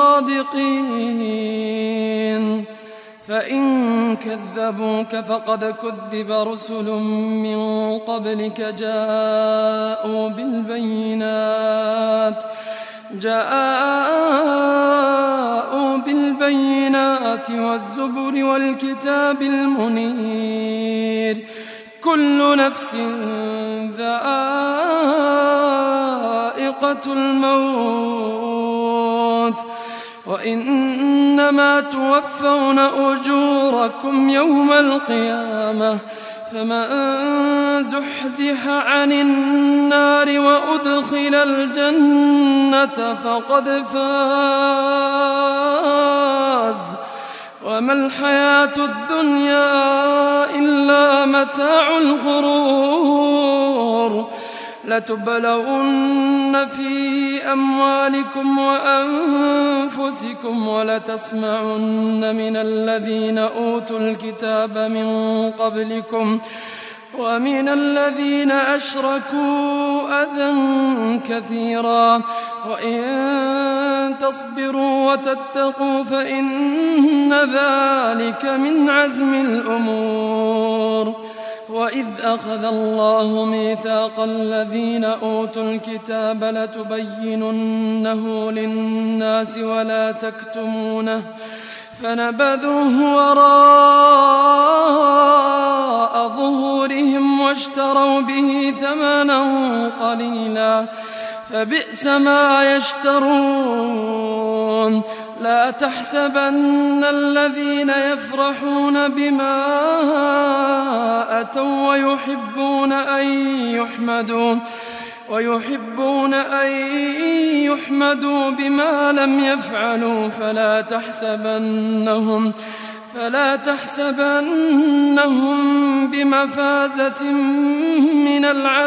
صادقين فإن كذبوك فقد كذب رسل من قبلك جاءوا بالبينات والزبر والكتاب المنير كل نفس ذائقة الموت وإنما توفون أجوركم يوم القيامة فمن زحزح عن النار وأدخل الجنة فقد فاز وما الحياة الدنيا إلا متاع الغرور لتبلون في أموالكم وأنفسكم ولتسمعن من الذين أوتوا الكتاب من قبلكم ومن الذين أشركوا أذى كثيرا وإن تصبروا وتتقوا فإن ذلك من عزم الأمور وإذ أخذ الله ميثاق الذين أوتوا الكتاب لتبيننه للناس ولا تكتمونه فنبذوه وراء ظهورهم واشتروا به ثمنا قليلا فبئس ما يشترون لا تحسبن الذين يفرحون بما أتوا ويحبون أن يحمدوا بما لم يفعلوا فلا تحسبنهم بمفازة من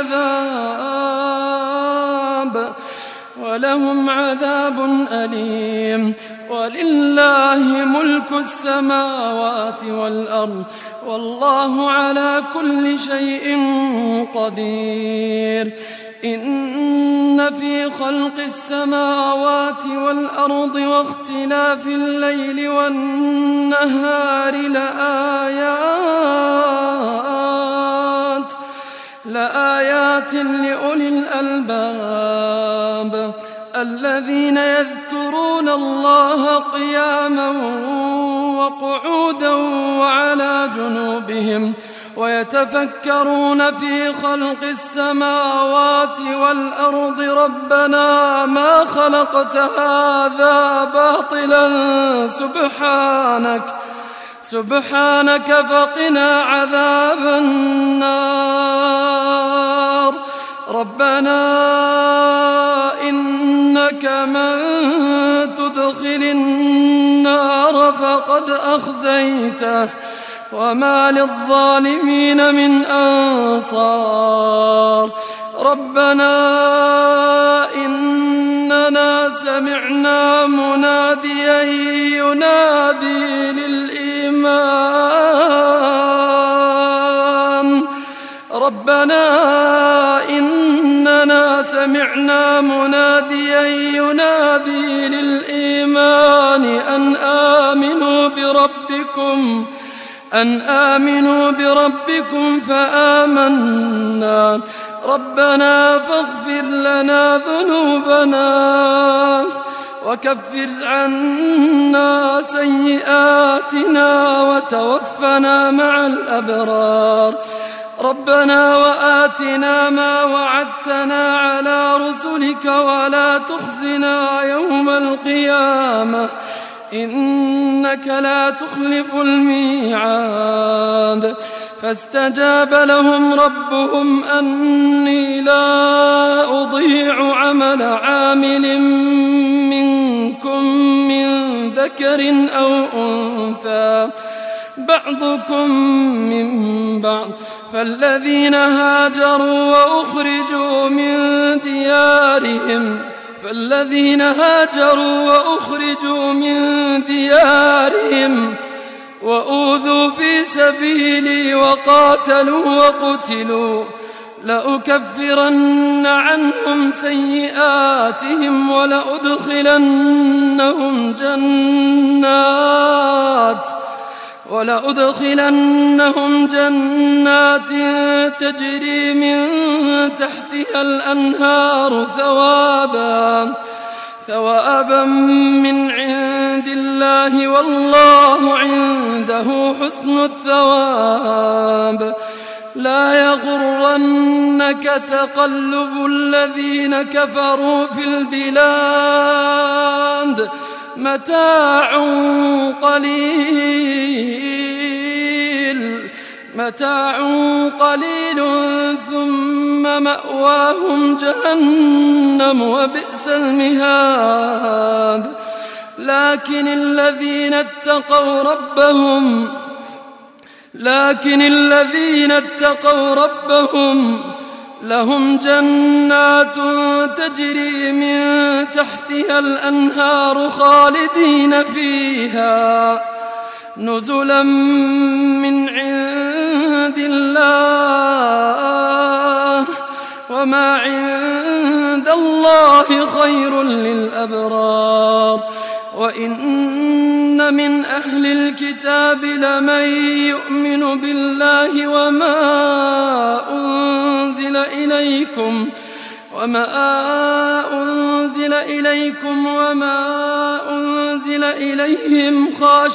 العذاب ولهم عذاب أليم ولله ملك السماوات والأرض والله على كل شيء قدير إن في خلق السماوات والأرض واختلاف الليل والنهار لآيات لأولي الألباب الذين يذكرون الله قياما وقعودا وعلى جنوبهم ويتفكرون في خلق السماوات والأرض ربنا ما خلقت هذا باطلا سبحانك فقنا عذاب النار ربنا إنك من تدخل النار فقد أخزيته وما للظالمين من أنصار ربنا إننا سمعنا مناديا ينادي للإيمان أن آمنوا بربكم فآمنا ربنا فاغفر لنا ذنوبنا وكفر عنا سيئاتنا وتوفنا مع الأبرار. ربنا وآتنا ما وعدتنا على رسلك ولا تخزنا يوم القيامة إنك لا تخلف الميعاد. فاستجاب لهم ربهم أني لا أضيع عمل عامل منكم من ذكر أو أنثى بعضكم من بعض. فالذين هاجروا وأخرجوا من ديارهم وأوذوا في سبيلي وقاتلوا وقتلوا لأكفرن عنهم سيئاتهم ولأدخلنهم جنات تجري من تحتها الأنهار ثوابا من عند الله والله عنده حسن الثواب. لا يغرنك تقلب الذين كفروا في البلاد متاع قليل ثم مأواهم جهنم وبئس المهاد. لكن الذين اتقوا ربهم لهم جنات تجري من تحتها الأنهار خالدين فيها نزلا من عند الله وما عند الله خير للأبرار. وإن من أهل الكتاب لمن يؤمن بالله وما أنزل إليكم وما أنزل إليهم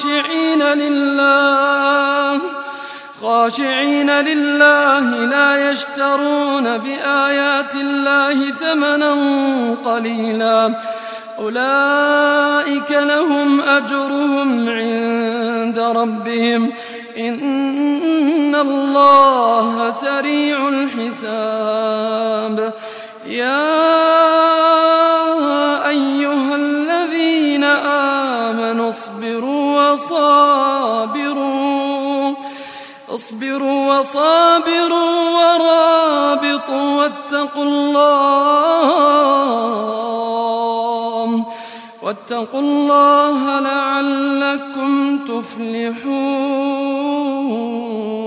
خاشعين لله لا يشترون بآيات الله ثمنا قليلا أولئك لهم أجرهم عند ربهم إن الله سريع الحساب. يا أيها الذين آمنوا اصبروا وصابروا ورابطوا واتقوا الله لعلكم تفلحون.